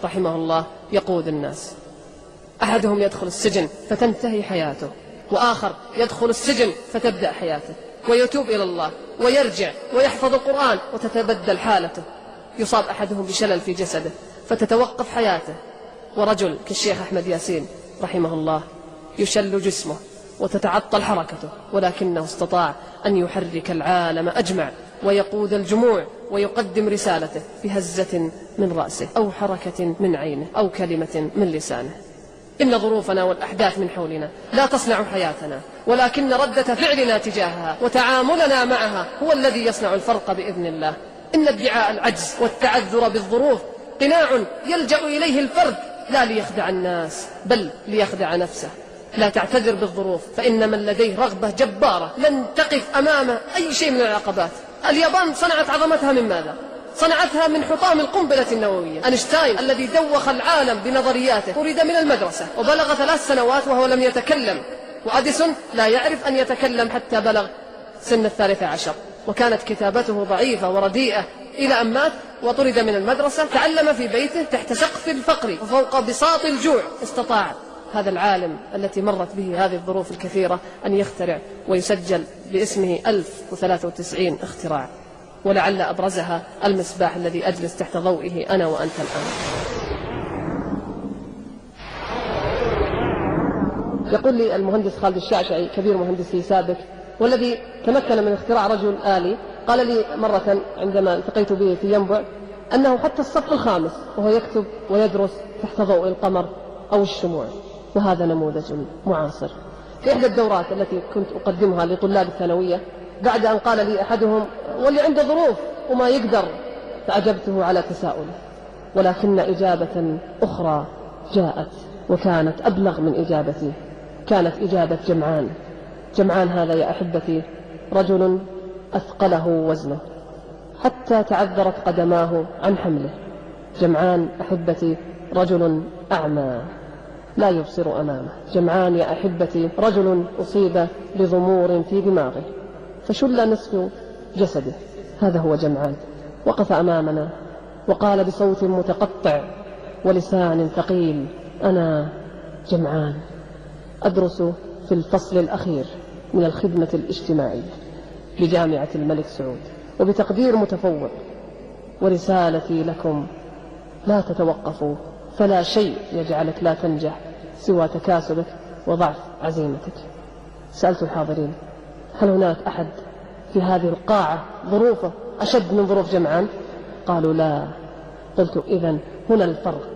رحمه الله يقود الناس. أحدهم يدخل السجن فتنتهي حياته، وآخر يدخل السجن فتبدأ حياته، ويتوب إلى الله ويرجع ويحفظ القرآن وتتبدل حالته. يصاب أحدهم بشلل في جسده فتتوقف حياته، ورجل كالشيخ أحمد ياسين رحمه الله يشل جسمه وتتعطل حركته، ولكنه استطاع أن يحرك العالم أجمع ويقود الجموع ويقدم رسالته بهزة من رأسه أو حركة من عينه أو كلمة من لسانه. إن ظروفنا والأحداث من حولنا لا تصنع حياتنا، ولكن ردة فعلنا تجاهها وتعاملنا معها هو الذي يصنع الفرق بإذن الله. إن ادعاء العجز والتعذر بالظروف قناع يلجأ إليه الفرد لا ليخدع الناس بل ليخدع نفسه. لا تعتذر بالظروف، فإن من لديه رغبة جبارة لن تقف أمامه أي شيء من العقبات. اليابان صنعت عظمتها من ماذا؟ صنعتها من حطام القنبلة النووية. أينشتاين الذي دوخ العالم بنظرياته طرد من المدرسة وبلغ ثلاث سنوات وهو لم يتكلم، وأديسون لا يعرف أن يتكلم حتى بلغ سن الثالثة عشر، وكانت كتابته ضعيفة ورديئة إلى أن مات وطرد من المدرسة. تعلم في بيته تحت سقف الفقر وفوق بساط الجوع. استطاع هذا العالم التي مرت به هذه الظروف الكثيرة أن يخترع ويسجل باسمه ألف وثلاثة وتسعين اختراع، ولعل أبرزها المصباح الذي أجلس تحت ضوئه أنا وأنت الآن. يقول لي المهندس خالد الشعشعي كبير مهندسي سابق والذي تمكن من اختراع رجل آلي، قال لي مرة عندما التقيت به في ينبع أنه حتى الصف الخامس وهو يكتب ويدرس تحت ضوء القمر أو الشموع، وهذا نموذج معاصر. في إحدى الدورات التي كنت أقدمها لطلاب الثانوية بعد أن قال لي أحدهم واللي عنده ظروف وما يقدر، فأجبته على تساؤله، ولكن إجابة أخرى جاءت وكانت أبلغ من إجابتي. كانت إجابة جمعان. جمعان هذا يا أحبتي رجل أثقله وزنه حتى تعذرت قدماه عن حمله. جمعان أحبتي رجل أعمى لا يبصر أمامه. جمعان يا أحبتي رجل أصيب بضمور في دماغه فشل نصف جسده. هذا هو جمعان. وقف أمامنا وقال بصوت متقطع ولسان ثقيل: أنا جمعان، أدرس في الفصل الأخير من الخدمة الاجتماعية بجامعة الملك سعود وبتقدير متفوق، ورسالتي لكم لا تتوقفوا، فلا شيء يجعلك لا تنجح سوى تكاسلك وضعف عزيمتك. سألت الحاضرين: هل هناك أحد في هذه القاعة ظروفه أشد من ظروف جمعان؟ قالوا لا. قلت: إذن هنا الفرق،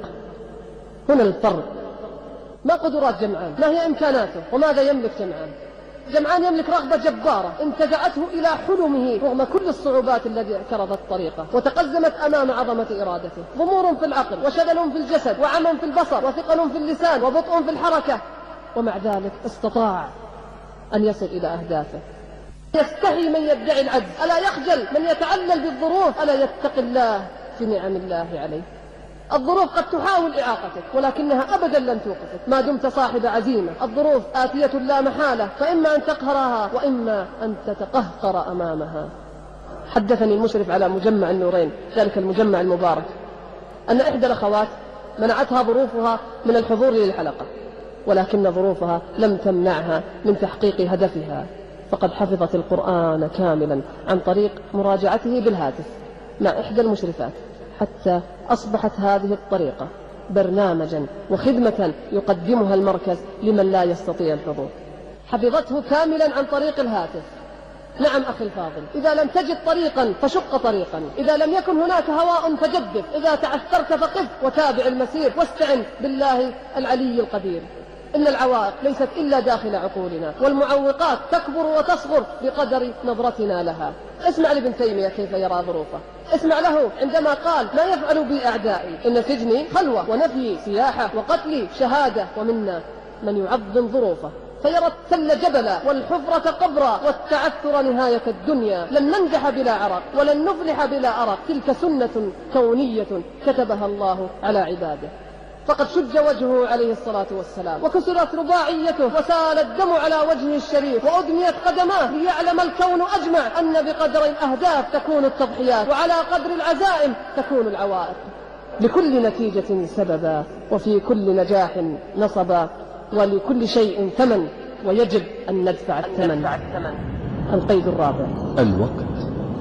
هنا الفرق. ما قدرات جمعان؟ ما هي إمكاناته؟ وماذا يملك جمعان؟ جمعان يملك رغبة جبارة انتزعته إلى حلمه رغم كل الصعوبات التي اعترضت طريقه وتقزمت أمام عظمة إرادته. ضمور في العقل وشلل في الجسد وعمى في البصر وثقل في اللسان وبطء في الحركة، ومع ذلك استطاع أن يصل إلى أهدافه. يستحي من يدعي العجز، ألا يخجل من يتعلل بالظروف، ألا يتقي الله في نعم الله عليه. الظروف قد تحاول إعاقتك ولكنها أبدا لن توقفك ما دمت صاحب عزيمة. الظروف آتية لا محالة، فإما أن تقهرها وإما أن تتقهقر أمامها. حدثني المشرف على مجمع النورين، ذلك المجمع المبارك، أن إحدى الأخوات منعتها ظروفها من الحضور للحلقة، ولكن ظروفها لم تمنعها من تحقيق هدفها، فقد حفظت القرآن كاملا عن طريق مراجعته بالهاتف مع إحدى المشرفات، حتى أصبحت هذه الطريقة برنامجا وخدمة يقدمها المركز لمن لا يستطيع الحضور. حفظته كاملا عن طريق الهاتف. نعم أخي الفاضل، إذا لم تجد طريقا فشق طريقا، إذا لم يكن هناك هواء فجدف، إذا تعثرت فقف وتابع المسير واستعن بالله العلي القدير. إن العوائق ليست إلا داخل عقولنا، والمعوقات تكبر وتصغر بقدر نظرتنا لها. اسمع لابن تيمية كيف يرى ظروفه. اسمع له عندما قال: ما يفعل بي أعدائي؟ إن سجني خلوة ونفي سياحة وقتلي شهادة. ومنا من يعظم ظروفه فيرى التل جبلا والحفرة قبرا والتعثر نهاية الدنيا. لن ننجح بلا عرق ولن نفلح بلا أرق، تلك سنة كونية كتبها الله على عباده. فقد شج وجهه عليه الصلاة والسلام وكسرت رباعيته وسال الدم على وجهه الشريف وأدميت قدماه، ليعلم الكون أجمع أن بقدر الأهداف تكون التضحيات وعلى قدر العزائم تكون العوائق. لكل نتيجة سببا، وفي كل نجاح نصبا، ولكل شيء ثمن، ويجب أن ندفع الثمن. القيد الرابع: الوقت.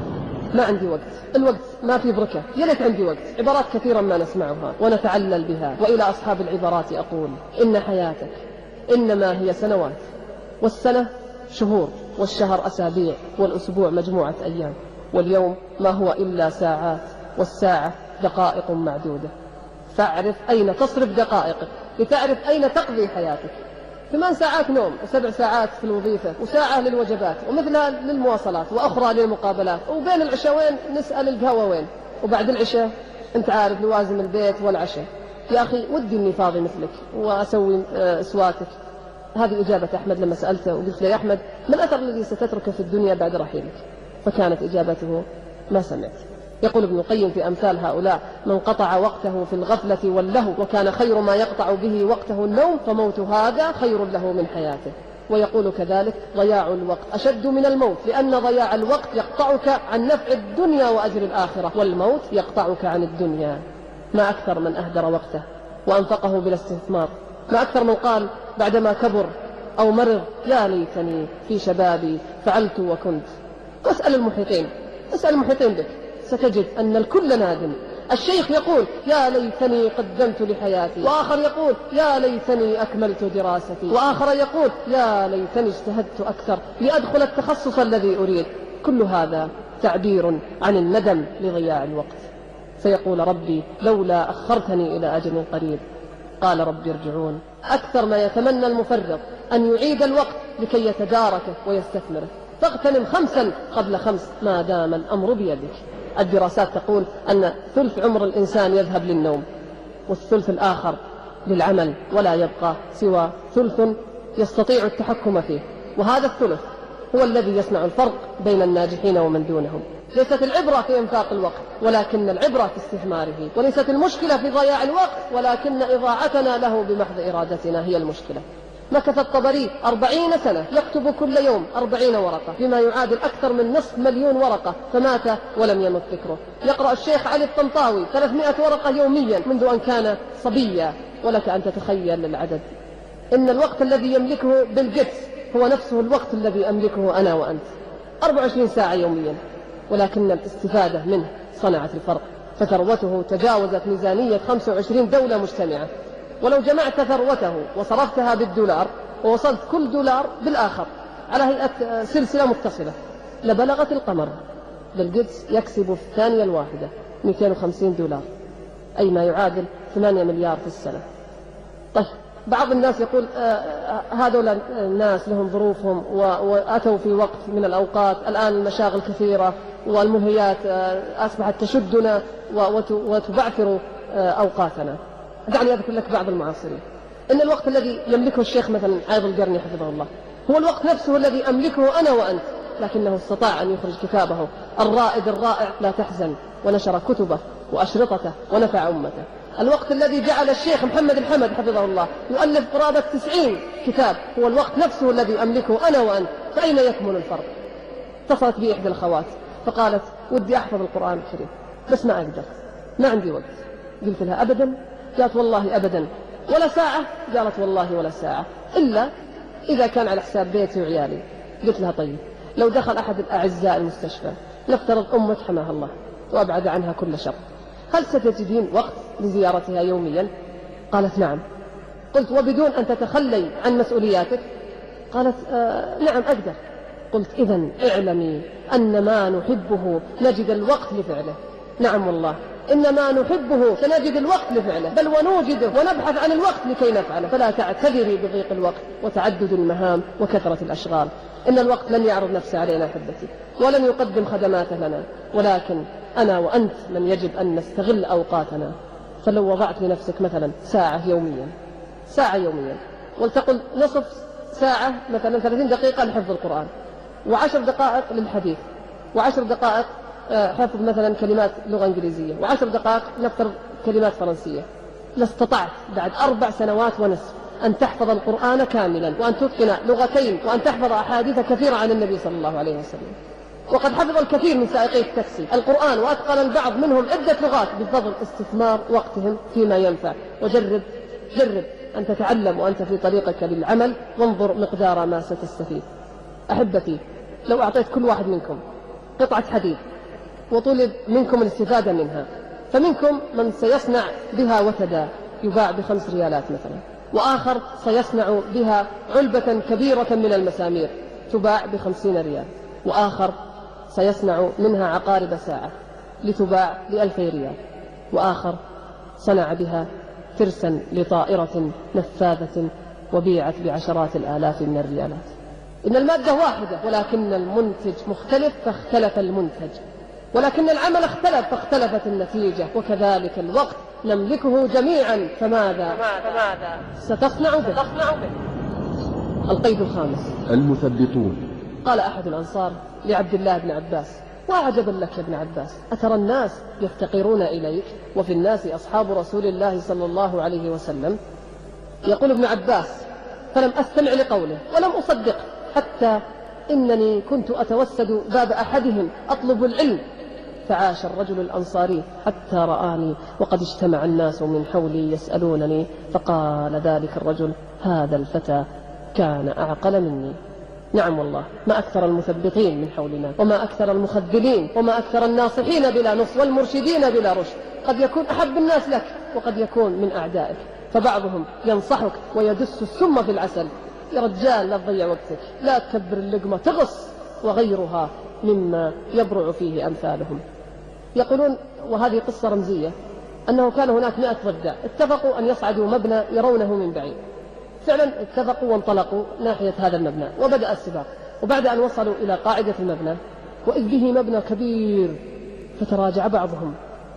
ما عندي وقت. الوقت ما في بركة، يا ليت عندي وقت. عبارات كثيرا ما نسمعها ونتعلل بها. وإلى أصحاب العبارات أقول: إن حياتك إنما هي سنوات، والسنة شهور، والشهر أسابيع، والأسبوع مجموعة أيام، واليوم ما هو إلا ساعات، والساعة دقائق معدودة. فاعرف أين تصرف دقائقك لتعرف أين تقضي حياتك. ثمان ساعات نوم، وسبع ساعات في الوظيفة، وساعة للوجبات، ومثلها للمواصلات، وأخرى للمقابلات، وبين العشاوين نسأل القهوة وين، وبعد العشاء أنت عارف لوازم البيت والعشاء. يا أخي ودي إني فاضي مثلك وأسوي أسواتك. هذه إجابة أحمد لما سألته وقلت له: يا أحمد، ما الأثر الذي ستتركه في الدنيا بعد رحيلك؟ فكانت إجابته: ما سمعت. يقول ابن القيم في أمثال هؤلاء: من قطع وقته في الغفلة واللهو وكان خير ما يقطع به وقته النوم، فموت هذا خير له من حياته. ويقول كذلك: ضياع الوقت أشد من الموت، لأن ضياع الوقت يقطعك عن نفع الدنيا وأجر الآخرة، والموت يقطعك عن الدنيا. ما أكثر من أهدر وقته وأنفقه بلا استثمار، ما أكثر من قال بعدما كبر أو مرض: يا ليتني في شبابي فعلت وكنت. واسأل المحيطين، اسأل المحيطين بك، ستجد أن الكل نادم. الشيخ يقول: يا ليتني قدمت لحياتي، وآخر يقول: يا ليتني أكملت دراستي، وآخر يقول: يا ليتني اجتهدت أكثر لأدخل التخصص الذي أريد. كل هذا تعبير عن الندم لضياع الوقت. فيقول: ربي لولا أخرتني إلى أجل قريب. قال: ربي ارجعون. أكثر ما يتمنى المفرط أن يعيد الوقت لكي يتداركه ويستثمره. فاغتنم خمسا قبل خمس ما دام الأمر بيدك. الدراسات تقول أن ثلث عمر الإنسان يذهب للنوم، والثلث الآخر للعمل، ولا يبقى سوى ثلث يستطيع التحكم فيه، وهذا الثلث هو الذي يصنع الفرق بين الناجحين ومن دونهم. ليست العبرة في إنفاق الوقت، ولكن العبرة في استثماره. وليست المشكلة في ضياع الوقت، ولكن إضاعتنا له بمحض إرادتنا هي المشكلة. مكث الطبري أربعين سنة يكتب كل يوم أربعين ورقة، بما يعادل أكثر من نصف مليون ورقة، فمات ولم يمت ذكره. يقرأ الشيخ علي الطنطاوي ثلاثمائة ورقة يوميا منذ أن كان صبيا، ولك أن تتخيل العدد. إن الوقت الذي يملكه بيل جيتس هو نفسه الوقت الذي أملكه أنا وأنت، أربع وعشرين ساعة يوميا، ولكن الاستفادة منه صنعت الفرق. فثروته تجاوزت ميزانية خمسة وعشرين دولة مجتمعة. ولو جمعت ثروته وصرفتها بالدولار، ووصلت كل دولار بالآخر على هيئة سلسلة متصلة، لبلغت القمر. بيل جيتس يكسب في الثانية الواحدة مئتين وخمسين دولار، أي ما يعادل ثمانية مليار في السنة. طيب، بعض الناس يقول آه هذول الناس لهم ظروفهم وأتوا في وقت من الأوقات، الآن المشاغل كثيرة والملهيات آه أصبحت تشدنا وتبعثر آه أوقاتنا. دعني أذكر لك بعض المعاصرين. إن الوقت الذي يملكه الشيخ مثلا عايض القرني حفظه الله هو الوقت نفسه الذي أملكه أنا وأنت، لكنه استطاع أن يخرج كتابه الرائد الرائع لا تحزن، ونشر كتبه وأشرطته ونفع أمته. الوقت الذي جعل الشيخ محمد الحمد حفظه الله يؤلف قرابة تسعين كتاب هو الوقت نفسه الذي أملكه أنا وأنت. فأين يكمن الفرق؟ اتصلت بي إحدى الأخوات فقالت: ودي أحفظ القرآن الكريم بس ما أقدر، ما عندي وقت. قلت لها: أبدا؟ قالت: والله أبدا. ولا ساعة؟ قالت: والله ولا ساعة، إلا إذا كان على حساب بيتي وعيالي. قلت لها: طيب، لو دخل أحد الأعزاء المستشفى، نفترض أمة حماها الله وأبعد عنها كل شر، هل ستجدين وقت لزيارتها يوميا؟ قالت: نعم. قلت: وبدون أن تتخلي عن مسؤولياتك؟ قالت: آه نعم أقدر. قلت: إذن اعلمي أن ما نحبه نجد الوقت لفعله. نعم والله، إن ما نحبه سنجد الوقت لفعله، بل ونوجده ونبحث عن الوقت لكي نفعله. فلا تعتذري بضيق الوقت وتعدد المهام وكثرة الأشغال. إن الوقت لن يعرض نفسه علينا أحبتي، ولن يقدم خدماته لنا، ولكن أنا وأنت من يجب أن نستغل أوقاتنا. فلو وضعت لنفسك مثلا ساعة يوميا، ساعة يوميا، ولتقل نصف ساعة مثلا ثلاثين دقيقة لحفظ القرآن، وعشر دقائق للحديث، وعشر دقائق حفظ مثلا كلمات لغة إنجليزية، وعشر دقائق نفترض كلمات فرنسية، لاستطعت بعد أربع سنوات ونصف أن تحفظ القرآن كاملا، وأن تتقن لغتين، وأن تحفظ أحاديث كثيرة عن النبي صلى الله عليه وسلم. وقد حفظ الكثير من سائقي التاكسي القرآن، وأتقن البعض منهم عدة لغات بفضل استثمار وقتهم فيما ينفع. وجرب جرب أن تتعلم وأنت في طريقك للعمل، وانظر مقدار ما ستستفيد. أحبتي، لو أعطيت كل واحد منكم قطعة حديد وطلب منكم الاستفادة منها، فمنكم من سيصنع بها وتدا يباع بخمس ريالات مثلا، وآخر سيصنع بها علبة كبيرة من المسامير تباع بخمسين ريال، وآخر سيصنع منها عقارب ساعة لتباع بألفي ريال، وآخر صنع بها ترسا لطائرة نفاذة وبيعت بعشرات الآلاف من الريالات. إن المادة واحدة ولكن المنتج مختلف فاختلف المنتج، ولكن العمل اختلف فاختلفت النتيجة. وكذلك الوقت نملكه جميعا، فماذا فماذا ستصنع به؟ القيد الخامس: المثبطون. قال أحد الأنصار لعبد الله بن عباس: وعجبا لك يا ابن عباس، أترى الناس يفتقرون إليك وفي الناس أصحاب رسول الله صلى الله عليه وسلم؟ يقول ابن عباس: فلم أستمع لقوله ولم أصدقه، حتى إنني كنت أتوسد باب أحدهم أطلب العلم، فعاش الرجل الأنصاري حتى رآني وقد اجتمع الناس من حولي يسألونني، فقال ذلك الرجل: هذا الفتى كان أعقل مني. نعم والله، ما أكثر المثبطين من حولنا، وما أكثر المخذلين، وما أكثر الناصحين بلا نص والمرشدين بلا رشد. قد يكون أحب الناس لك وقد يكون من أعدائك، فبعضهم ينصحك ويدس السم في العسل: يا رجال لا تضيع وقتك، لا تكبر اللقمة تغص، وغيرها مما يبرع فيه أمثالهم. يقولون، وهذه قصة رمزية، أنه كان هناك مئة ضفدع اتفقوا أن يصعدوا مبنى يرونه من بعيد. فعلا اتفقوا وانطلقوا ناحية هذا المبنى وبدأ السباق. وبعد أن وصلوا إلى قاعدة المبنى وإذ به مبنى كبير، فتراجع بعضهم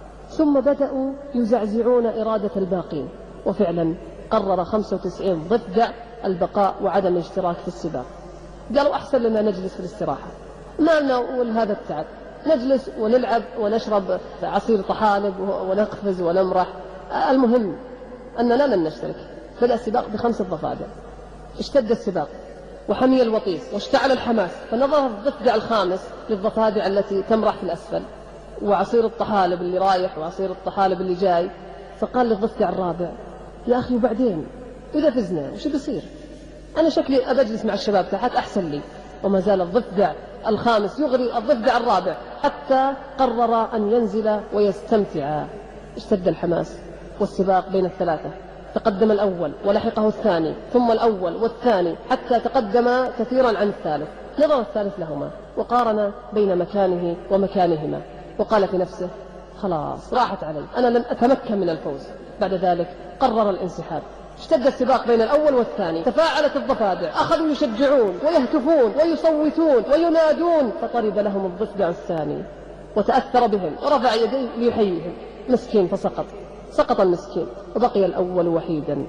ثم بدأوا يزعزعون إرادة الباقين، وفعلا قرر خمسة وتسعين ضفدع البقاء وعدم الاشتراك في السباق. قالوا: أحسن لنا نجلس في الاستراحة، ما لنا هذا التعب، نجلس ونلعب ونشرب عصير طحالب ونقفز ونمرح، المهم أننا لن نشترك. بدأ السباق بخمسة ضفادع، اشتد السباق وحمي الوطيس واشتعل الحماس، فنظر الضفدع الخامس للضفادع التي تمرح في الأسفل وعصير الطحالب اللي رايح وعصير الطحالب اللي جاي، فقال للضفدع الرابع: يا أخي وبعدين إذا فزنا وش بيصير؟ أنا شكلي أبجلس مع الشباب تحت أحسن لي. وما زال الضفدع الخامس يغري الضفدع الرابع حتى قرر أن ينزل ويستمتع. اشتد الحماس والسباق بين الثلاثة، تقدم الأول ولحقه الثاني ثم الأول والثاني حتى تقدم كثيرا عن الثالث. نظر الثالث لهما وقارن بين مكانه ومكانهما وقال في نفسه: خلاص راحت علي، أنا لن أتمكن من الفوز. بعد ذلك قرر الانسحاب. اشتد السباق بين الأول والثاني، تفاعلت الضفادع، أخذوا يشجعون ويهتفون ويصوتون وينادون، فطرب لهم الضفدع الثاني وتأثر بهم ورفع يديه ليحييهم. مسكين فسقط، سقط المسكين، وبقي الأول وحيدا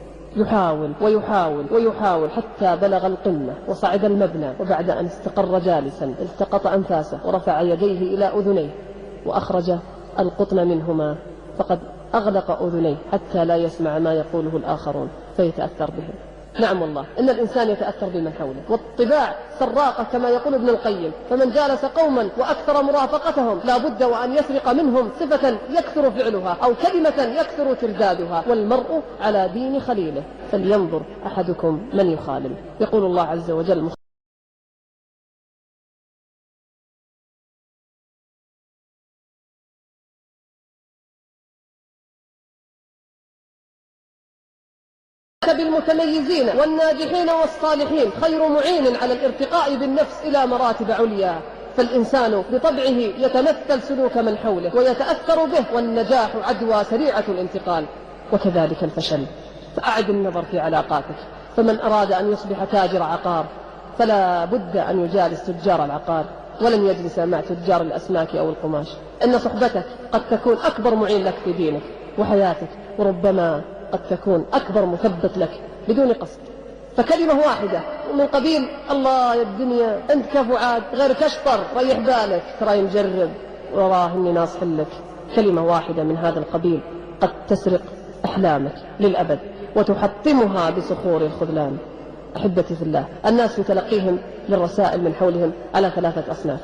يحاول ويحاول ويحاول حتى بلغ القمة وصعد المبنى. وبعد أن استقر جالسا التقط أنفاسه ورفع يديه إلى أذنيه وأخرج القطن منهما، فقد أغلق أذنيه حتى لا يسمع ما يقوله الآخرون فيتأثر بهم. نعم والله، إن الإنسان يتأثر بمن حوله، والطباع سراقة كما يقول ابن القيم، فمن جالس قوما وأكثر مرافقتهم لا بد وأن يسرق منهم صفة يكثر فعلها أو كلمة يكثر تردادها. والمرء على دين خليله، فلينظر أحدكم من يخالل. يقول الله عز وجل: بالمتميزين والناجحين والصالحين خير معين على الارتقاء بالنفس إلى مراتب عليا. فالإنسان بطبعه يتمثل سلوك من حوله ويتأثر به، والنجاح عدوى سريعة الانتقال، وكذلك الفشل. فأعد النظر في علاقاتك، فمن أراد أن يصبح تاجر عقار فلا بد أن يجالس تجار العقار ولن يجلس مع تجار الأسماك أو القماش. إن صحبتك قد تكون أكبر معين لك في دينك وحياتك، وربما قد تكون أكبر مثبت لك بدون قصد. فكلمة واحدة من قبيل: الله يا الدنيا أنت كفو عاد غير كشطر ريح بالك ترى مجرب وراه إني ناصح لك. كلمة واحدة من هذا القبيل قد تسرق أحلامك للأبد وتحطمها بصخور الخذلان. أحبتي في الله، الناس في تلقيهم للرسائل من حولهم على ثلاثة أصناف: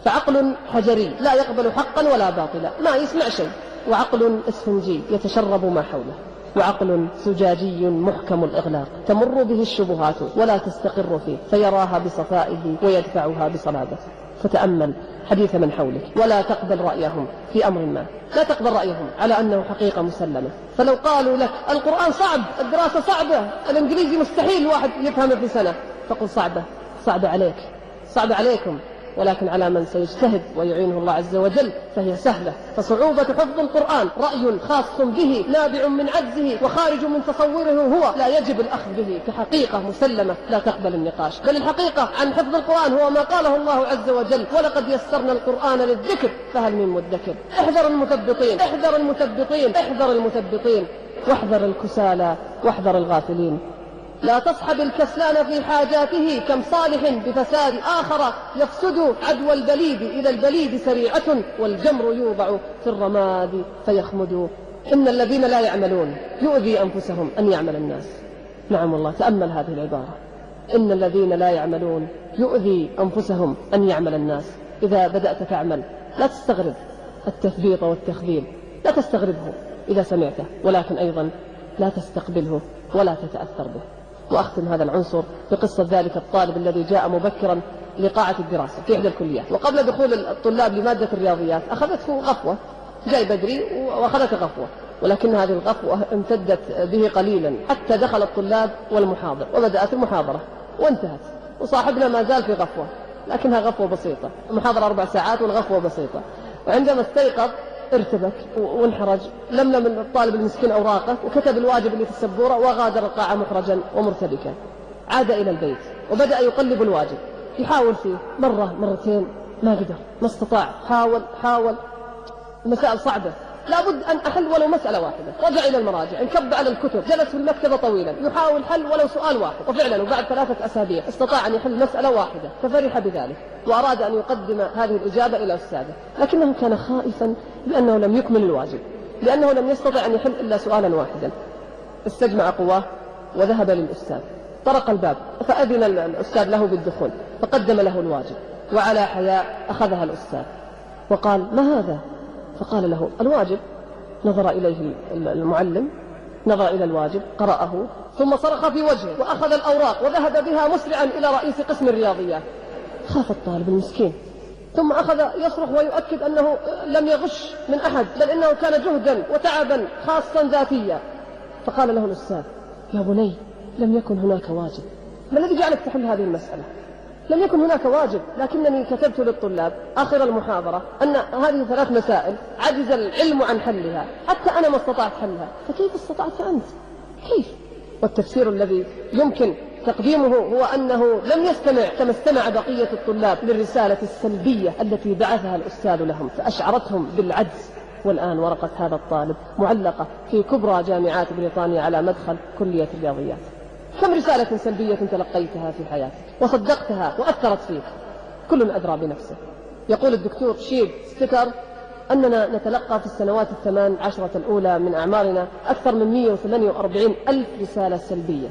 فعقل حجري لا يقبل حقا ولا باطلا، ما يسمع شيء، وعقل اسفنجي يتشرب ما حوله، وعقل زجاجي محكم الإغلاق تمر به الشبهات ولا تستقر فيه فيراها بصفائه ويدفعها بصلابته. فتأمل حديث من حولك ولا تقبل رأيهم في أمر ما، لا تقبل رأيهم على أنه حقيقة مسلمة. فلو قالوا لك القرآن صعب، الدراسة صعبة، الإنجليزي مستحيل واحد يفهمه في سنة، فقل صعبة، صعبة عليك، صعبة عليكم، ولكن على من سيجتهد ويعينه الله عز وجل فهي سهلة. فصعوبة حفظ القرآن رأي خاص به نابع من عجزه وخارج من تصوره هو، لا يجب الأخذ به كحقيقة مسلمة لا تقبل النقاش. بل الحقيقة عن حفظ القرآن هو ما قاله الله عز وجل: ولقد يسرنا القرآن للذكر فهل من مدكر. احذر المثبطين، احذر المثبطين، احذر المثبطين، واحذر الكسالى، واحذر الغافلين. لا تصحب الكسلان في حاجاته كم صالح بفساد آخر يفسد عدوى البليد إذا البليد سريعة والجمر يوضع في الرماد فيخمد. إن الذين لا يعملون يؤذي أنفسهم أن يعمل الناس. نعم والله، تأمل هذه العبارة: إن الذين لا يعملون يؤذي أنفسهم أن يعمل الناس. إذا بدأت تعمل لا تستغرب التثبيط والتخذيل، لا تستغربه إذا سمعته، ولكن أيضا لا تستقبله ولا تتأثر به. وأختم هذا العنصر بقصة ذلك الطالب الذي جاء مبكرا لقاعة الدراسة في إحدى الكليات، وقبل دخول الطلاب لمادة الرياضيات أخذته غفوة، جاي بدري وأخذته غفوة، ولكن هذه الغفوة امتدت به قليلا حتى دخل الطلاب والمحاضر وبدأت المحاضرة وانتهت، وصاحبنا ما زال في غفوة، لكنها غفوة بسيطة، المحاضرة أربع ساعات والغفوة بسيطة. وعندما استيقظ ارتبك وانحرج، لملم الطالب المسكين أوراقه وكتب الواجب اللي في السبورة وغادر القاعة محرجا ومرتبكا. عاد إلى البيت وبدأ يقلب الواجب، يحاول فيه مرة مرتين، ما قدر، ما استطاع، حاول حاول مسائل صعبة، لابد أن أحل ولو مسألة واحدة. رجع إلى المراجع، انكب على الكتب، جلس في المكتبة طويلا يحاول حل ولو سؤال واحد، وفعلا وبعد ثلاثة أسابيع استطاع أن يحل مسألة واحدة، ففرح بذلك وأراد أن يقدم هذه الإجابة إلى أستاذه، لكنه كان خائفا لأنه لم يكمل الواجب، لأنه لم يستطع أن يحل إلا سؤالا واحدا. استجمع قواه وذهب للأستاذ، طرق الباب فأذن الأستاذ له بالدخول، فقدم له الواجب، وعلى حياء أخذها الأستاذ وقال: ما هذا؟ فقال له: الواجب. نظر إليه المعلم، نظر إلى الواجب، قرأه، ثم صرخ في وجهه وأخذ الأوراق وذهب بها مسرعا إلى رئيس قسم الرياضيات. خاف الطالب المسكين، ثم أخذ يصرخ ويؤكد أنه لم يغش من أحد، بل إنه كان جهدا وتعبا خاصا ذاتيا. فقال له الأستاذ: يا بني، لم يكن هناك واجب. ما الذي جعلك تحل هذه المسألة؟ لم يكن هناك واجب، لكنني كتبت للطلاب آخر المحاضرة أن هذه ثلاث مسائل عجز العلم عن حلها، حتى أنا ما استطعت حلها، فكيف استطعت أنت؟ كيف؟ والتفسير الذي يمكن تقديمه هو أنه لم يستمع كما استمع بقية الطلاب للرسالة السلبية التي بعثها الأستاذ لهم، فأشعرتهم بالعجز. والآن ورقة هذا الطالب معلقة في كبرى جامعات بريطانيا على مدخل كلية الرياضيات. كم رسالة سلبية تلقيتها في حياتك وصدقتها وأثرت فيك؟ كل أدرى بنفسه. يقول الدكتور شيب ستيكر أننا نتلقى في السنوات الثمان عشرة الأولى من أعمارنا أكثر من مئة وثمانية وأربعين ألف رسالة سلبية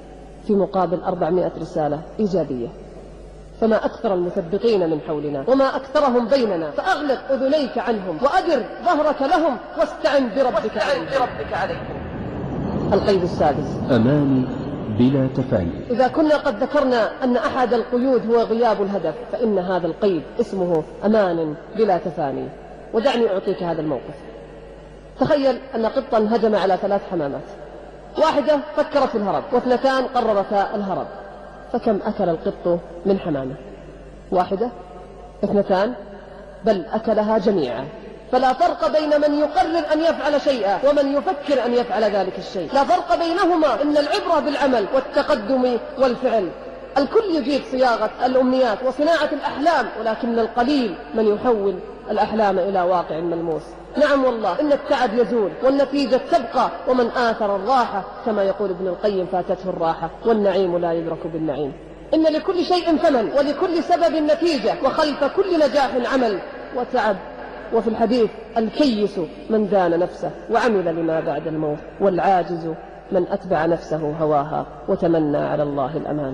في مقابل أربعمائة رسالة إيجابية. فما أكثر المثبطين من حولنا وما أكثرهم بيننا، فأغلق أذنيك عنهم وأدر ظهرك لهم واستعن بربك عليهم. القيد السادس: أماني بلا تفاني. إذا كنا قد ذكرنا أن أحد القيود هو غياب الهدف، فإن هذا القيد اسمه أمان بلا تفاني. ودعني أعطيك هذا الموقف. تخيل أن قطا هجم على ثلاث حمامات، واحدة فكرت في الهرب، واثنتان قررتا الهرب، فكم أكل القط من حمامة؟ واحدة؟ اثنتان؟ بل أكلها جميعا. فلا فرق بين من يقرر أن يفعل شيئا ومن يفكر أن يفعل ذلك الشيء، لا فرق بينهما، إن العبرة بالعمل والتقدم والفعل. الكل يجيد صياغة الأمنيات وصناعة الأحلام، ولكن القليل من يحول الأحلام إلى واقع ملموس. نعم والله، إن التعب يزول والنتيجة تبقى، ومن آثر الراحة كما يقول ابن القيم فاتته الراحة، والنعيم لا يدرك بالنعيم. إن لكل شيء ثمن ولكل سبب نتيجة، وخلف كل نجاح عمل وتعب. وفي الحديث: الكيس من دان نفسه وعمل لما بعد الموت، والعاجز من أتبع نفسه هواها وتمنى على الله الأماني.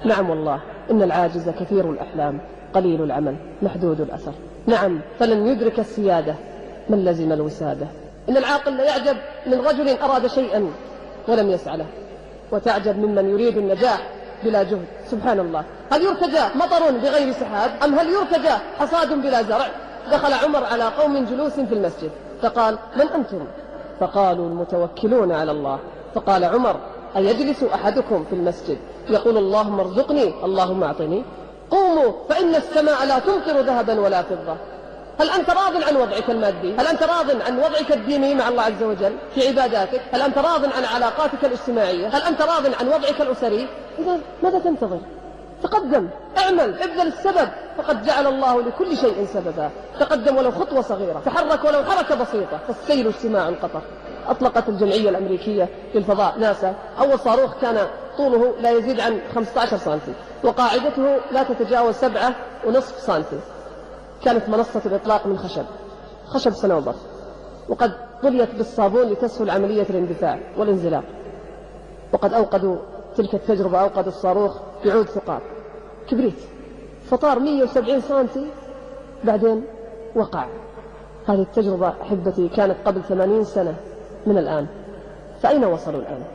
نعم والله، إن العاجز كثير الأحلام قليل العمل محدود الأثر. نعم، فلن يدرك السيادة من لزم الوسادة. إن العاقل لا يعجب من رجل أراد شيئا ولم يسعى له، وتعجب ممن يريد النجاح بلا جهد. سبحان الله، هل يرتجى مطر بغير سحاب، أم هل يرتجى حصاد بلا زرع؟ دخل عمر على قوم جلوس في المسجد فقال: من أنتم؟ فقالوا: المتوكلون على الله. فقال عمر: أيجلس أحدكم في المسجد يقول اللهم ارزقني اللهم أعطني؟ قوموا فإن السماء لا تمطر ذهبا ولا فضة. هل أنت راض عن وضعك المادي؟ هل أنت راض عن وضعك الديني مع الله عز وجل في عباداتك؟ هل أنت راض عن علاقاتك الاجتماعية؟ هل أنت راض عن وضعك الأسري؟ إذا ماذا تنتظر؟ تقدم، اعمل، ابذل السبب، فقد جعل الله لكل شيء سببا. تقدم ولو خطوة صغيرة، تحرك ولو حركة بسيطة، فالسير اجتماع قطر. أطلقت الجمعية الأمريكية للفضاء ناسا أول صاروخ كان طوله لا يزيد عن خمسة عشر سنتي وقاعدته لا تتجاوز سبعة ونصف سنتي. كانت منصة الإطلاق من خشب خشب صنوبر، وقد طليت بالصابون لتسهل عملية الاندفاع والانزلاق. وقد أوقدوا تلك التجربة، أوقدوا الصاروخ بعود ثقاب كبريت فطار مئة وسبعين سنتي، بعدين وقع. هذه التجربة أحبتي كانت قبل ثمانين سنة من الآن، فأين وصلوا الآن؟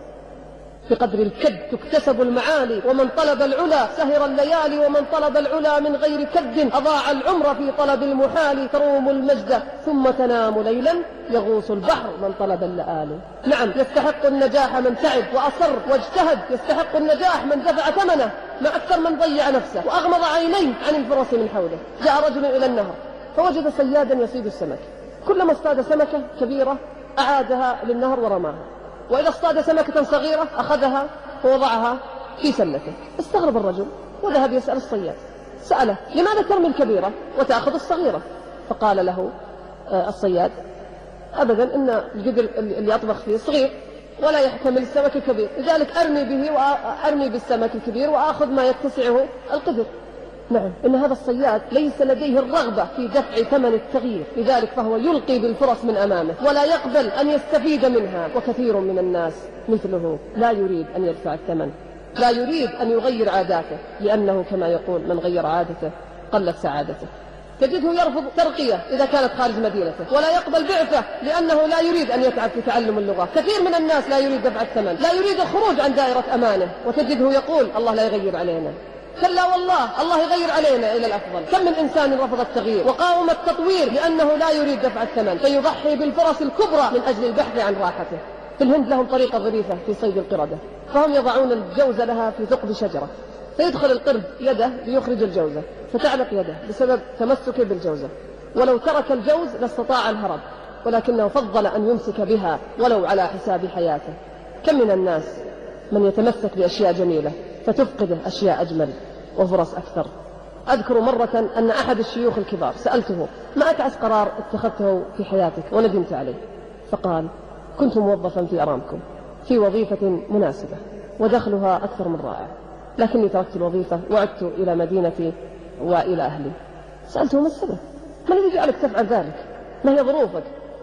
بقدر الكد تكتسب المعالي، ومن طلب العلا سهر الليالي، ومن طلب العلا من غير كد أضاع العمر في طلب المحال. تروم المجد ثم تنام ليلا، يغوص البحر من طلب اللآلي. نعم، يستحق النجاح من تعب وأصر واجتهد، يستحق النجاح من دفع ثمنه، ما أكثر من ضيع نفسه وأغمض عينيه عن الفرص من حوله. جاء رجل إلى النهر فوجد صيادا يصيد السمك، كلما اصطاد سمكة كبيرة أعادها للنهر ورماها، وإذا اصطاد سمكة صغيرة أخذها ووضعها في سلته. استغرب الرجل وذهب يسأل الصياد، سأله: لماذا ترمي الكبيرة وتأخذ الصغيرة؟ فقال له الصياد: أبدا، إن القدر اللي أطبخ فيه صغير ولا يحتمل السمك الكبير، لذلك أرمي به وأرمي بالسمك الكبير وأخذ ما يتسعه القدر. نعم، إن هذا الصياد ليس لديه الرغبة في دفع ثمن التغيير، لذلك فهو يلقي بالفرص من أمامه ولا يقبل أن يستفيد منها. وكثير من الناس مثله لا يريد أن يدفع الثمن، لا يريد أن يغير عاداته، لأنه كما يقول: من غير عادته قلت سعادته. تجده يرفض ترقية إذا كانت خارج مدينته، ولا يقبل بعثة لأنه لا يريد أن يتعب في تعلم اللغة. كثير من الناس لا يريد دفع الثمن، لا يريد الخروج عن دائرة أمانه، وتجده يقول: الله لا يغير علينا. كلا والله، الله يغير علينا إلى الأفضل. كم من إنسان رفض التغيير وقاوم التطوير لأنه لا يريد دفع الثمن، فيضحي بالفرص الكبرى من أجل البحث عن راحته. في الهند لهم طريقة ظريفة في صيد القردة، فهم يضعون الجوزة لها في ثقب شجرة، فيدخل القرد يده ليخرج الجوزة فتعلق يده بسبب تمسكه بالجوزة، ولو ترك الجوز لاستطاع الهرب، ولكنه فضل أن يمسك بها ولو على حساب حياته. كم من الناس من يتمسك بأشياء جميلة فتفقده أشياء أجمل وفرص أكثر. أذكر مرة أن أحد الشيوخ الكبار سألته: ما أتعس قرار اتخذته في حياتك وندمت عليه؟ فقال: كنت موظفا في أرامكو في وظيفة مناسبة ودخلها أكثر من رائع، لكني تركت الوظيفة وعدت إلى مدينتي وإلى أهلي. سألته: ما السبب؟ ما الذي جعلك تفعل ذلك؟ ما هي ظروفك؟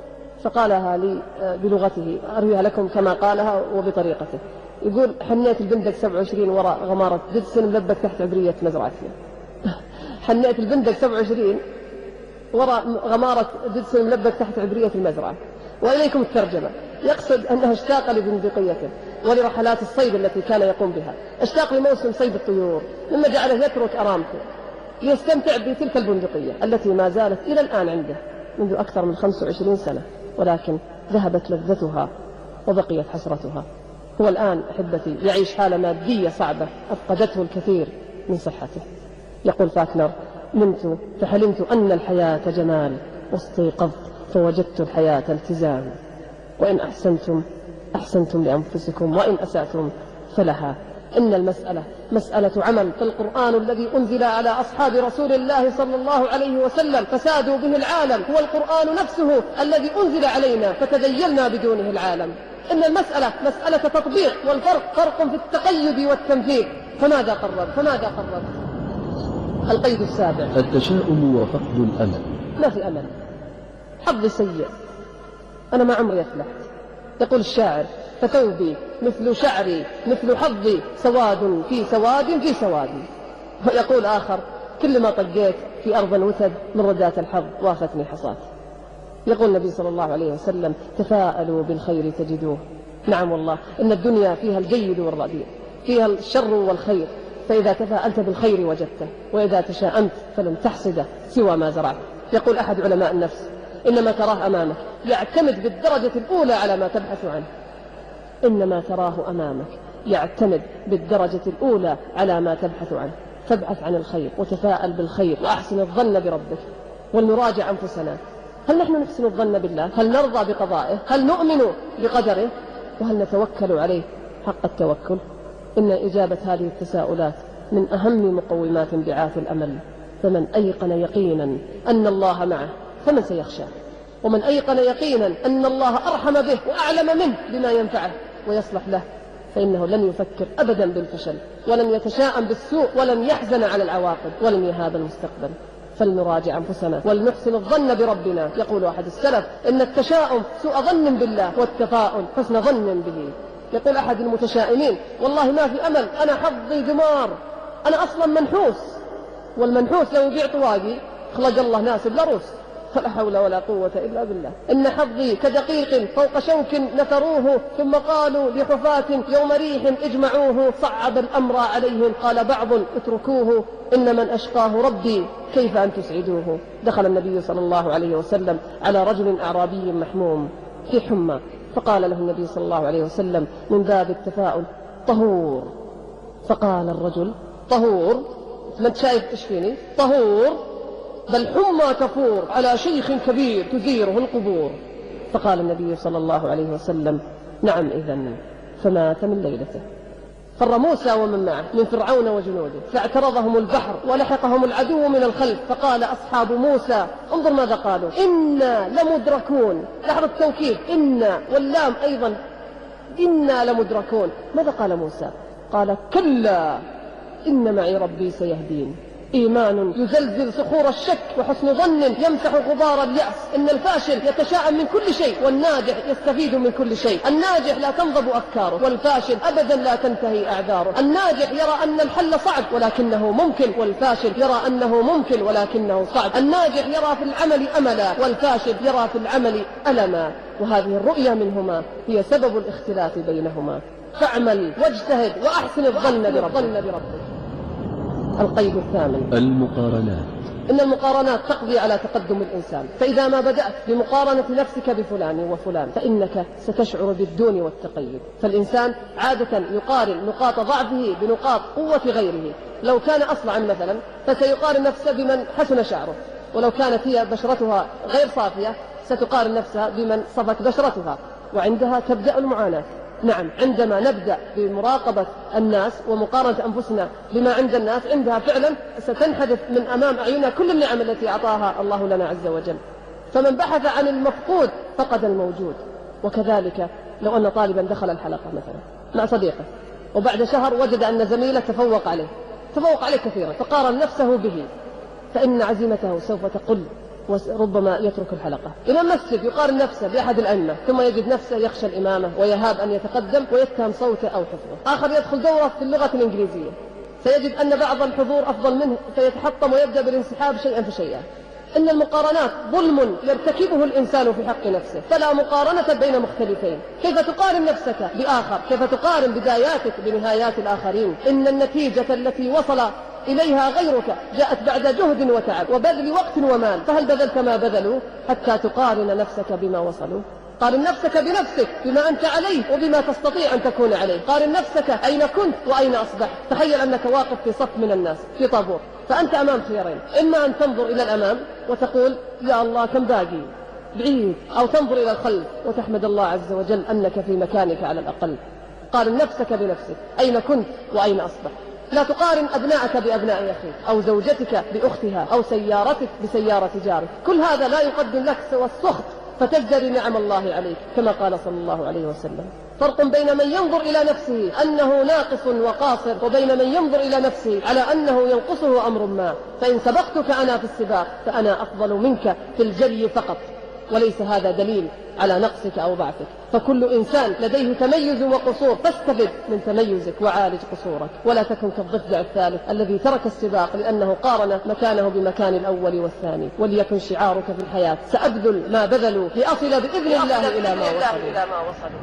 فقالها لي بلغته، أرويها لكم كما قالها وبطريقته. يقول: حنيت البندق سبعة وعشرين وراء غمارة ددسن ملبك تحت عبرية مزرعتي. حنيت البندق سبعة وعشرين وراء غمارة ددسن ملبك تحت عبرية المزرعة. وإليكم الترجمة. يقصد أنه اشتاق لبندقيته ولرحلات الصيد التي كان يقوم بها، اشتاق لموسم صيد الطيور، مما جعله يترك أرامكو ليستمتع بتلك البندقية التي ما زالت إلى الآن عنده منذ أكثر من خمسة وعشرين سنة، ولكن ذهبت لذتها وبقيت حسرتها. هو الآن أحبتي يعيش حالة مادية صعبة أفقدته الكثير من صحته. يقول فاكنر: نمت فحلمت أن الحياة جمال، واستيقظت فوجدت الحياة التزام. وإن أحسنتم أحسنتم لأنفسكم، وإن أسأتم فلها. إن المسألة مسألة عمل، فالقرآن الذي أنزل على أصحاب رسول الله صلى الله عليه وسلم فسادوا به العالم هو القرآن نفسه الذي أنزل علينا فتديلنا بدونه العالم. إن المسألة مسألة تطبيق، والفرق فرق في التقيد والتنفيذ. فماذا قرر؟ فماذا قرر؟ القيد السابع: التشاؤم وفقد الأمل. ما في أمل، حظ سيء، أنا ما عمري أفلحت. يقول الشاعر: فثوبي مثل شعري مثل حظي سواد في سواد في سواد. ويقول آخر كلما طقيت في أرض الوتد من ردات الحظ وافتني حصات. يقول النبي صلى الله عليه وسلم تفاءلوا بالخير تجدوه. نعم والله إن الدنيا فيها الجيد والرديء، فيها الشر والخير، فإذا تفاءلت بالخير وجدته، وإذا تشاءمت فلن تحصد سوى ما زرعت. يقول أحد علماء النفس إنما تراه أمامك يعتمد بالدرجة الأولى على ما تبحث عنه. إنما تراه أمامك يعتمد بالدرجة الأولى على ما تبحث عنه. فابحث عن الخير وتفاءل بالخير وأحسن الظن بربك. ولنراجع أنفسنا، هل نحن نحسن الظن بالله؟ هل نرضى بقضائه؟ هل نؤمن بقدره؟ وهل نتوكل عليه حق التوكل؟ إن إجابة هذه التساؤلات من أهم مقومات انبعاث الأمل. فمن أيقن يقينا أن الله معه فمن سيخشاه؟ ومن أيقن يقينا أن الله أرحم به وأعلم منه بما ينفعه ويصلح له فإنه لن يفكر أبدا بالفشل، ولن يتشاءم بالسوء، ولن يحزن على العواقب، ولن يهاب المستقبل. فلنراجع أنفسنا ولنحسن الظن بربنا. يقول أحد السلف إن التشاؤم سوء ظن بالله، والتفاؤل حسن ظن به. يقول أحد المتشائمين والله ما في أمل، أنا حظي دمار، أنا أصلا منحوس، والمنحوس لو يبيع طواقي خلق الله ناس بلا روس. فلا حول ولا قوة إلا بالله. إن حظي كدقيق فوق شوك نثروه، ثم قالوا لحفاة يوم ريح اجمعوه، صعب الأمر عليهم قال بعض اتركوه، إن من أشقاه ربي كيف أن تسعدوه. دخل النبي صلى الله عليه وسلم على رجل أعرابي محموم في حمى، فقال له النبي صلى الله عليه وسلم من باب التفاؤل طهور. فقال الرجل طهور؟ ما انت شايف ايش فيني؟ طهور؟ بل حمى تفور على شيخ كبير تزيره القبور. فقال النبي صلى الله عليه وسلم نعم إذن. فمات من ليلته. فر موسى ومن معه من فرعون وجنوده، فاعترضهم البحر ولحقهم العدو من الخلف، فقال أصحاب موسى انظر ماذا قالوا إنا لمدركون. لحظة التوكيد، إنا واللام أيضا، إنا لمدركون. ماذا قال موسى؟ قال كلا إن معي ربي سيهدين. إيمان يزلزل صخور الشك، وحسن ظن يمسح غبار اليأس. إن الفاشل يتشاءم من كل شيء، والناجح يستفيد من كل شيء. الناجح لا تنضب أفكاره، والفاشل أبدا لا تنتهي أعذاره. الناجح يرى أن الحل صعب ولكنه ممكن، والفاشل يرى أنه ممكن ولكنه صعب. الناجح يرى في العمل أملا، والفاشل يرى في العمل ألما. وهذه الرؤية منهما هي سبب الاختلاف بينهما. فاعمل واجتهد وأحسن الظن بربك. القيد الثامن المقارنات. إن المقارنات تقضي على تقدم الإنسان. فإذا ما بدأت بمقارنة نفسك بفلان وفلان فإنك ستشعر بالدون والتقيد. فالإنسان عادة يقارن نقاط ضعفه بنقاط قوة غيره. لو كان أصلعا مثلا فسيقارن نفسه بمن حسن شعره، ولو كانت هي بشرتها غير صافية ستقارن نفسها بمن صفت بشرتها، وعندها تبدأ المعاناة. نعم، عندما نبدأ بمراقبة الناس ومقارنة أنفسنا بما عند الناس، عندها فعلا ستنحدث من أمام أعيننا كل النعم التي أعطاها الله لنا عز وجل. فمن بحث عن المفقود فقد الموجود. وكذلك لو أن طالبا دخل الحلقة مثلا مع صديقه، وبعد شهر وجد أن زميله تفوق عليه تفوق عليه كثيرا، فقارن نفسه به، فإن عزيمته سوف تقل وربما يترك الحلقة. إمام مسجد يقارن نفسه بأحد الأئمة، ثم يجد نفسه يخشى الإمامة ويهاب أن يتقدم ويتهم صوته أو حفظه. آخر يدخل دورة في اللغة الإنجليزية، سيجد أن بعض الحضور أفضل منه، فيتحطم ويبدأ بالانسحاب شيئا فشيئا. إن المقارنات ظلم يرتكبه الإنسان في حق نفسه، فلا مقارنة بين مختلفين. كيف تقارن نفسك بآخر؟ كيف تقارن بداياتك بنهايات الآخرين؟ إن النتيجة التي وصل إليها غيرك جاءت بعد جهد وتعب وبذل وقت ومال، فهل بذلت ما بذلوا حتى تقارن نفسك بما وصلوا؟ قارن نفسك بنفسك بما أنت عليه وبما تستطيع أن تكون عليه. قارن نفسك أين كنت وأين أصبحت. تخيل أنك واقف في صف من الناس في طابور، فأنت أمام خيارين: إما أن تنظر إلى الأمام وتقول يا الله كم باقي بعيد، أو تنظر إلى الخلف وتحمد الله عز وجل أنك في مكانك على الأقل. قارن نفسك بنفسك، أين كنت وأين أصبحت. لا تقارن أبناءك بأبناء أخيك، أو زوجتك بأختها، أو سيارتك بسيارة جارك. كل هذا لا يقدم لك سوى السخط، فتزدري نعم الله عليك كما قال صلى الله عليه وسلم. فرق بين من ينظر إلى نفسه أنه ناقص وقاصر، وبين من ينظر إلى نفسه على أنه ينقصه أمر ما. فإن سبقتك أنا في السباق فأنا أفضل منك في الجري فقط، وليس هذا دليل على نقصك أو ضعفك، فكل إنسان لديه تميز وقصور، فاستفد من تميزك وعالج قصورك، ولا تكن كالضفدع الثالث الذي ترك السباق لأنه قارن مكانه بمكان الأول والثاني. وليكن شعارك في الحياة: سأبذل ما بذلوا لأصل بإذن الله إلى ما وصلوا.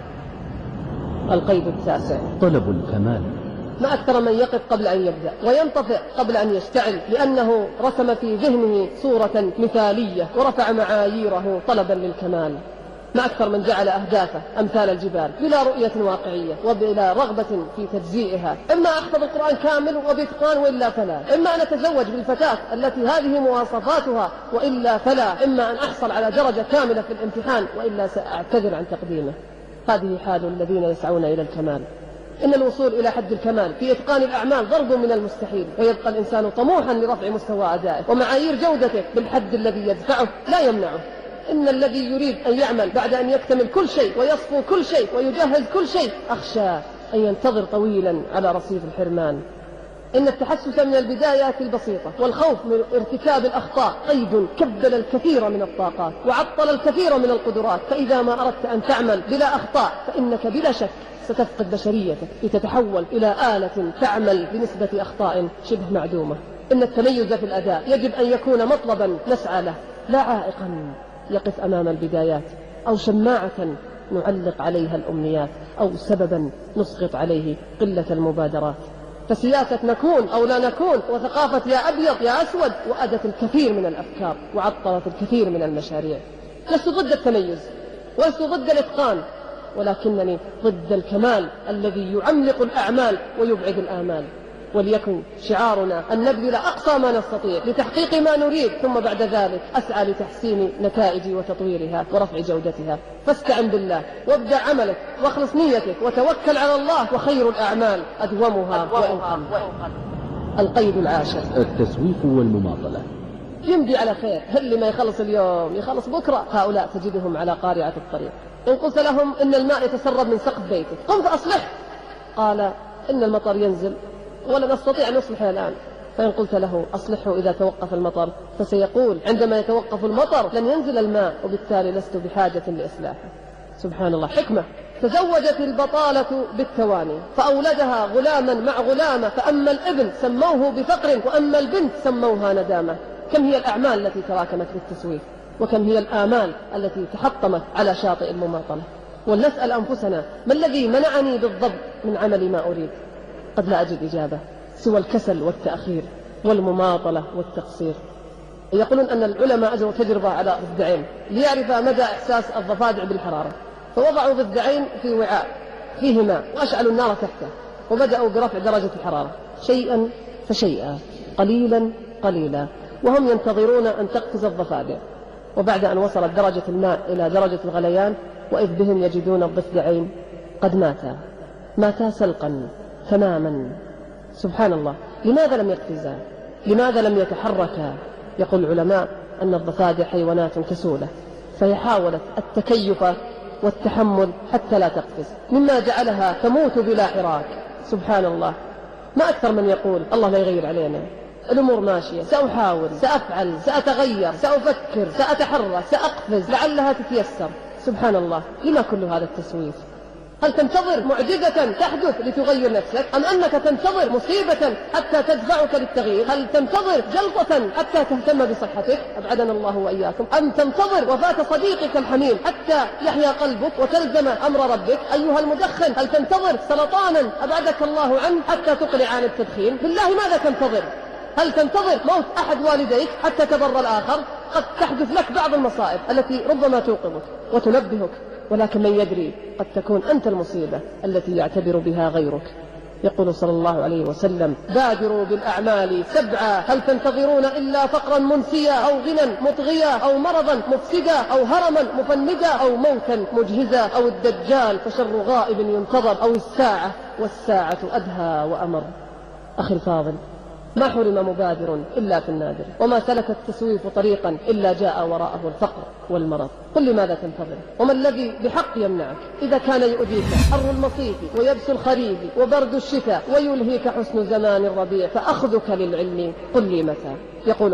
القيد التاسع: طلب الكمال. ما أكثر من يقف قبل أن يبدأ وينطفئ قبل أن يشتعل، لأنه رسم في ذهنه صورة مثالية ورفع معاييره طلبا للكمال. ما أكثر من جعل أهدافه أمثال الجبال بلا رؤية واقعية وبلا رغبة في تجزيئها. إما أحفظ القرآن كامل وبإتقان وإلا فلا، إما أن أتزوج بالفتاة التي هذه مواصفاتها وإلا فلا، إما أن أحصل على درجة كاملة في الامتحان وإلا سأعتذر عن تقديمه. هذه حال الذين يسعون إلى الكمال. إن الوصول إلى حد الكمال في إتقان الأعمال ضرب من المستحيل، ويبقى الإنسان طموحا لرفع مستوى أدائه ومعايير جودته بالحد الذي يدفعه لا يمنعه. إن الذي يريد أن يعمل بعد أن يكتمل كل شيء ويصفو كل شيء ويجهز كل شيء، أخشى أن ينتظر طويلا على رصيف الحرمان. إن التحسس من البدايات البسيطة والخوف من ارتكاب الأخطاء قيد كبل الكثير من الطاقات وعطل الكثير من القدرات، فإذا ما أردت أن تعمل بلا أخطاء فإنك بلا شك ستفقد بشريتك لتتحول إلى آلة تعمل بنسبة أخطاء شبه معدومة. إن التميز في الأداء يجب أن يكون مطلبا نسعى له، لا عائقا يقف أمام البدايات أو شماعة نعلق عليها الأمنيات أو سببا نسقط عليه قلة المبادرات. فسياسة نكون أو لا نكون وثقافة يا أبيض يا أسود وأدت الكثير من الأفكار وعطلت الكثير من المشاريع. لست ضد التميز ولست ضد الإتقان، ولكنني ضد الكمال الذي يعمق الأعمال ويبعد الآمال. وليكن شعارنا أن نبذل أقصى ما نستطيع لتحقيق ما نريد، ثم بعد ذلك أسعى لتحسين نتائج وتطويرها ورفع جودتها. فاستعن بالله وابدأ عملك واخلص نيتك وتوكل على الله، وخير الأعمال أدومها وإن قل. القيد العاشر: التسويف والمماطلة. يمضي على خير، اللي ما يخلص اليوم يخلص بكرة. هؤلاء تجدهم على قارعة الطريق. إن قلت لهم إن الماء يتسرب من سقف بيتك قم فأصلح، قال إن المطر ينزل ولا نستطيع أن نصلحه الآن. فإن قلت له أصلحه إذا توقف المطر فسيقول عندما يتوقف المطر لن ينزل الماء، وبالتالي لست بحاجة لإصلاحه. سبحان الله. حكمة. تزوجت البطالة بالتواني فأولدها غلاما مع غلامة، فأما الابن سموه بفقر وأما البنت سموها ندامة. كم هي الأعمال التي تراكمت بالتسويف، وكم هي الآمال التي تحطمت على شاطئ المماطلة. ولنسأل أنفسنا: ما الذي منعني بالضبط من عمل ما أريد؟ قد لا أجد إجابة سوى الكسل والتأخير والمماطلة والتقصير. يقولون أن العلماء أجروا تجربة على ضفدعين ليعرف مدى إحساس الضفادع بالحرارة، فوضعوا ضفدعين في وعاء فيه ماء وأشعلوا النار تحته وبدأوا برفع درجة الحرارة شيئا فشيئا قليلا قليلا وهم ينتظرون أن تقفز الضفادع. وبعد أن وصلت درجة الماء إلى درجة الغليان وإذ بهم يجدون الضفدعين قد ماتا ماتا سلقا تماما. سبحان الله. لماذا لم يقفزا؟ لماذا لم يتحركا؟ يقول العلماء أن الضفادع حيوانات كسولة، فهي حاولت التكيف والتحمل حتى لا تقفز، مما جعلها تموت بلا حراك. سبحان الله. ما أكثر من يقول الله لا يغير علينا، الأمور ماشية، سأحاول، سأفعل، سأتغير، سأفكر، سأتحرك، سأقفز، لعلها تتيسر. سبحان الله. لما كل هذا التسويف؟ هل تنتظر معجزة تحدث لتغير نفسك، أم أنك تنتظر مصيبة حتى تدفعك للتغيير؟ هل تنتظر جلطة حتى تهتم بصحتك؟ أبعدنا الله وإياكم. أم تنتظر وفاة صديقك الحميم حتى يحيا قلبك وتلزم أمر ربك؟ أيها المدخن، هل تنتظر سرطانا أبعدك الله عنه حتى تقلع عن التدخين؟ بالله ماذا تنتظر؟ هل تنتظر موت أحد والديك حتى تبر الآخر؟ قد تحدث لك بعض المصائب التي ربما توقظك وتنبهك، ولكن من يدري قد تكون أنت المصيبة التي يعتبر بها غيرك. يقول صلى الله عليه وسلم: بادروا بالأعمال سبعا، هل تنتظرون إلا فقرا منسيا أو غنى مطغيا أو مرضا مفسدا أو هرما مفندا أو موتا مجهزا أو الدجال فشر غائب ينتظر أو الساعة والساعة أدهى وأمر. أخي الفاضل، ما حرم مبادر إلا في النادر، وما سلك التسويف طريقا إلا جاء وراءه الفقر والمرض. قل لماذا تنتظر؟ وما الذي بحق يمنعك؟ إذا كان يؤذيك حر المصيف ويبس الخريف وبرد الشتاء ويلهيك حسن زمان الربيع فأخذك للعلم قل لي متى. يقول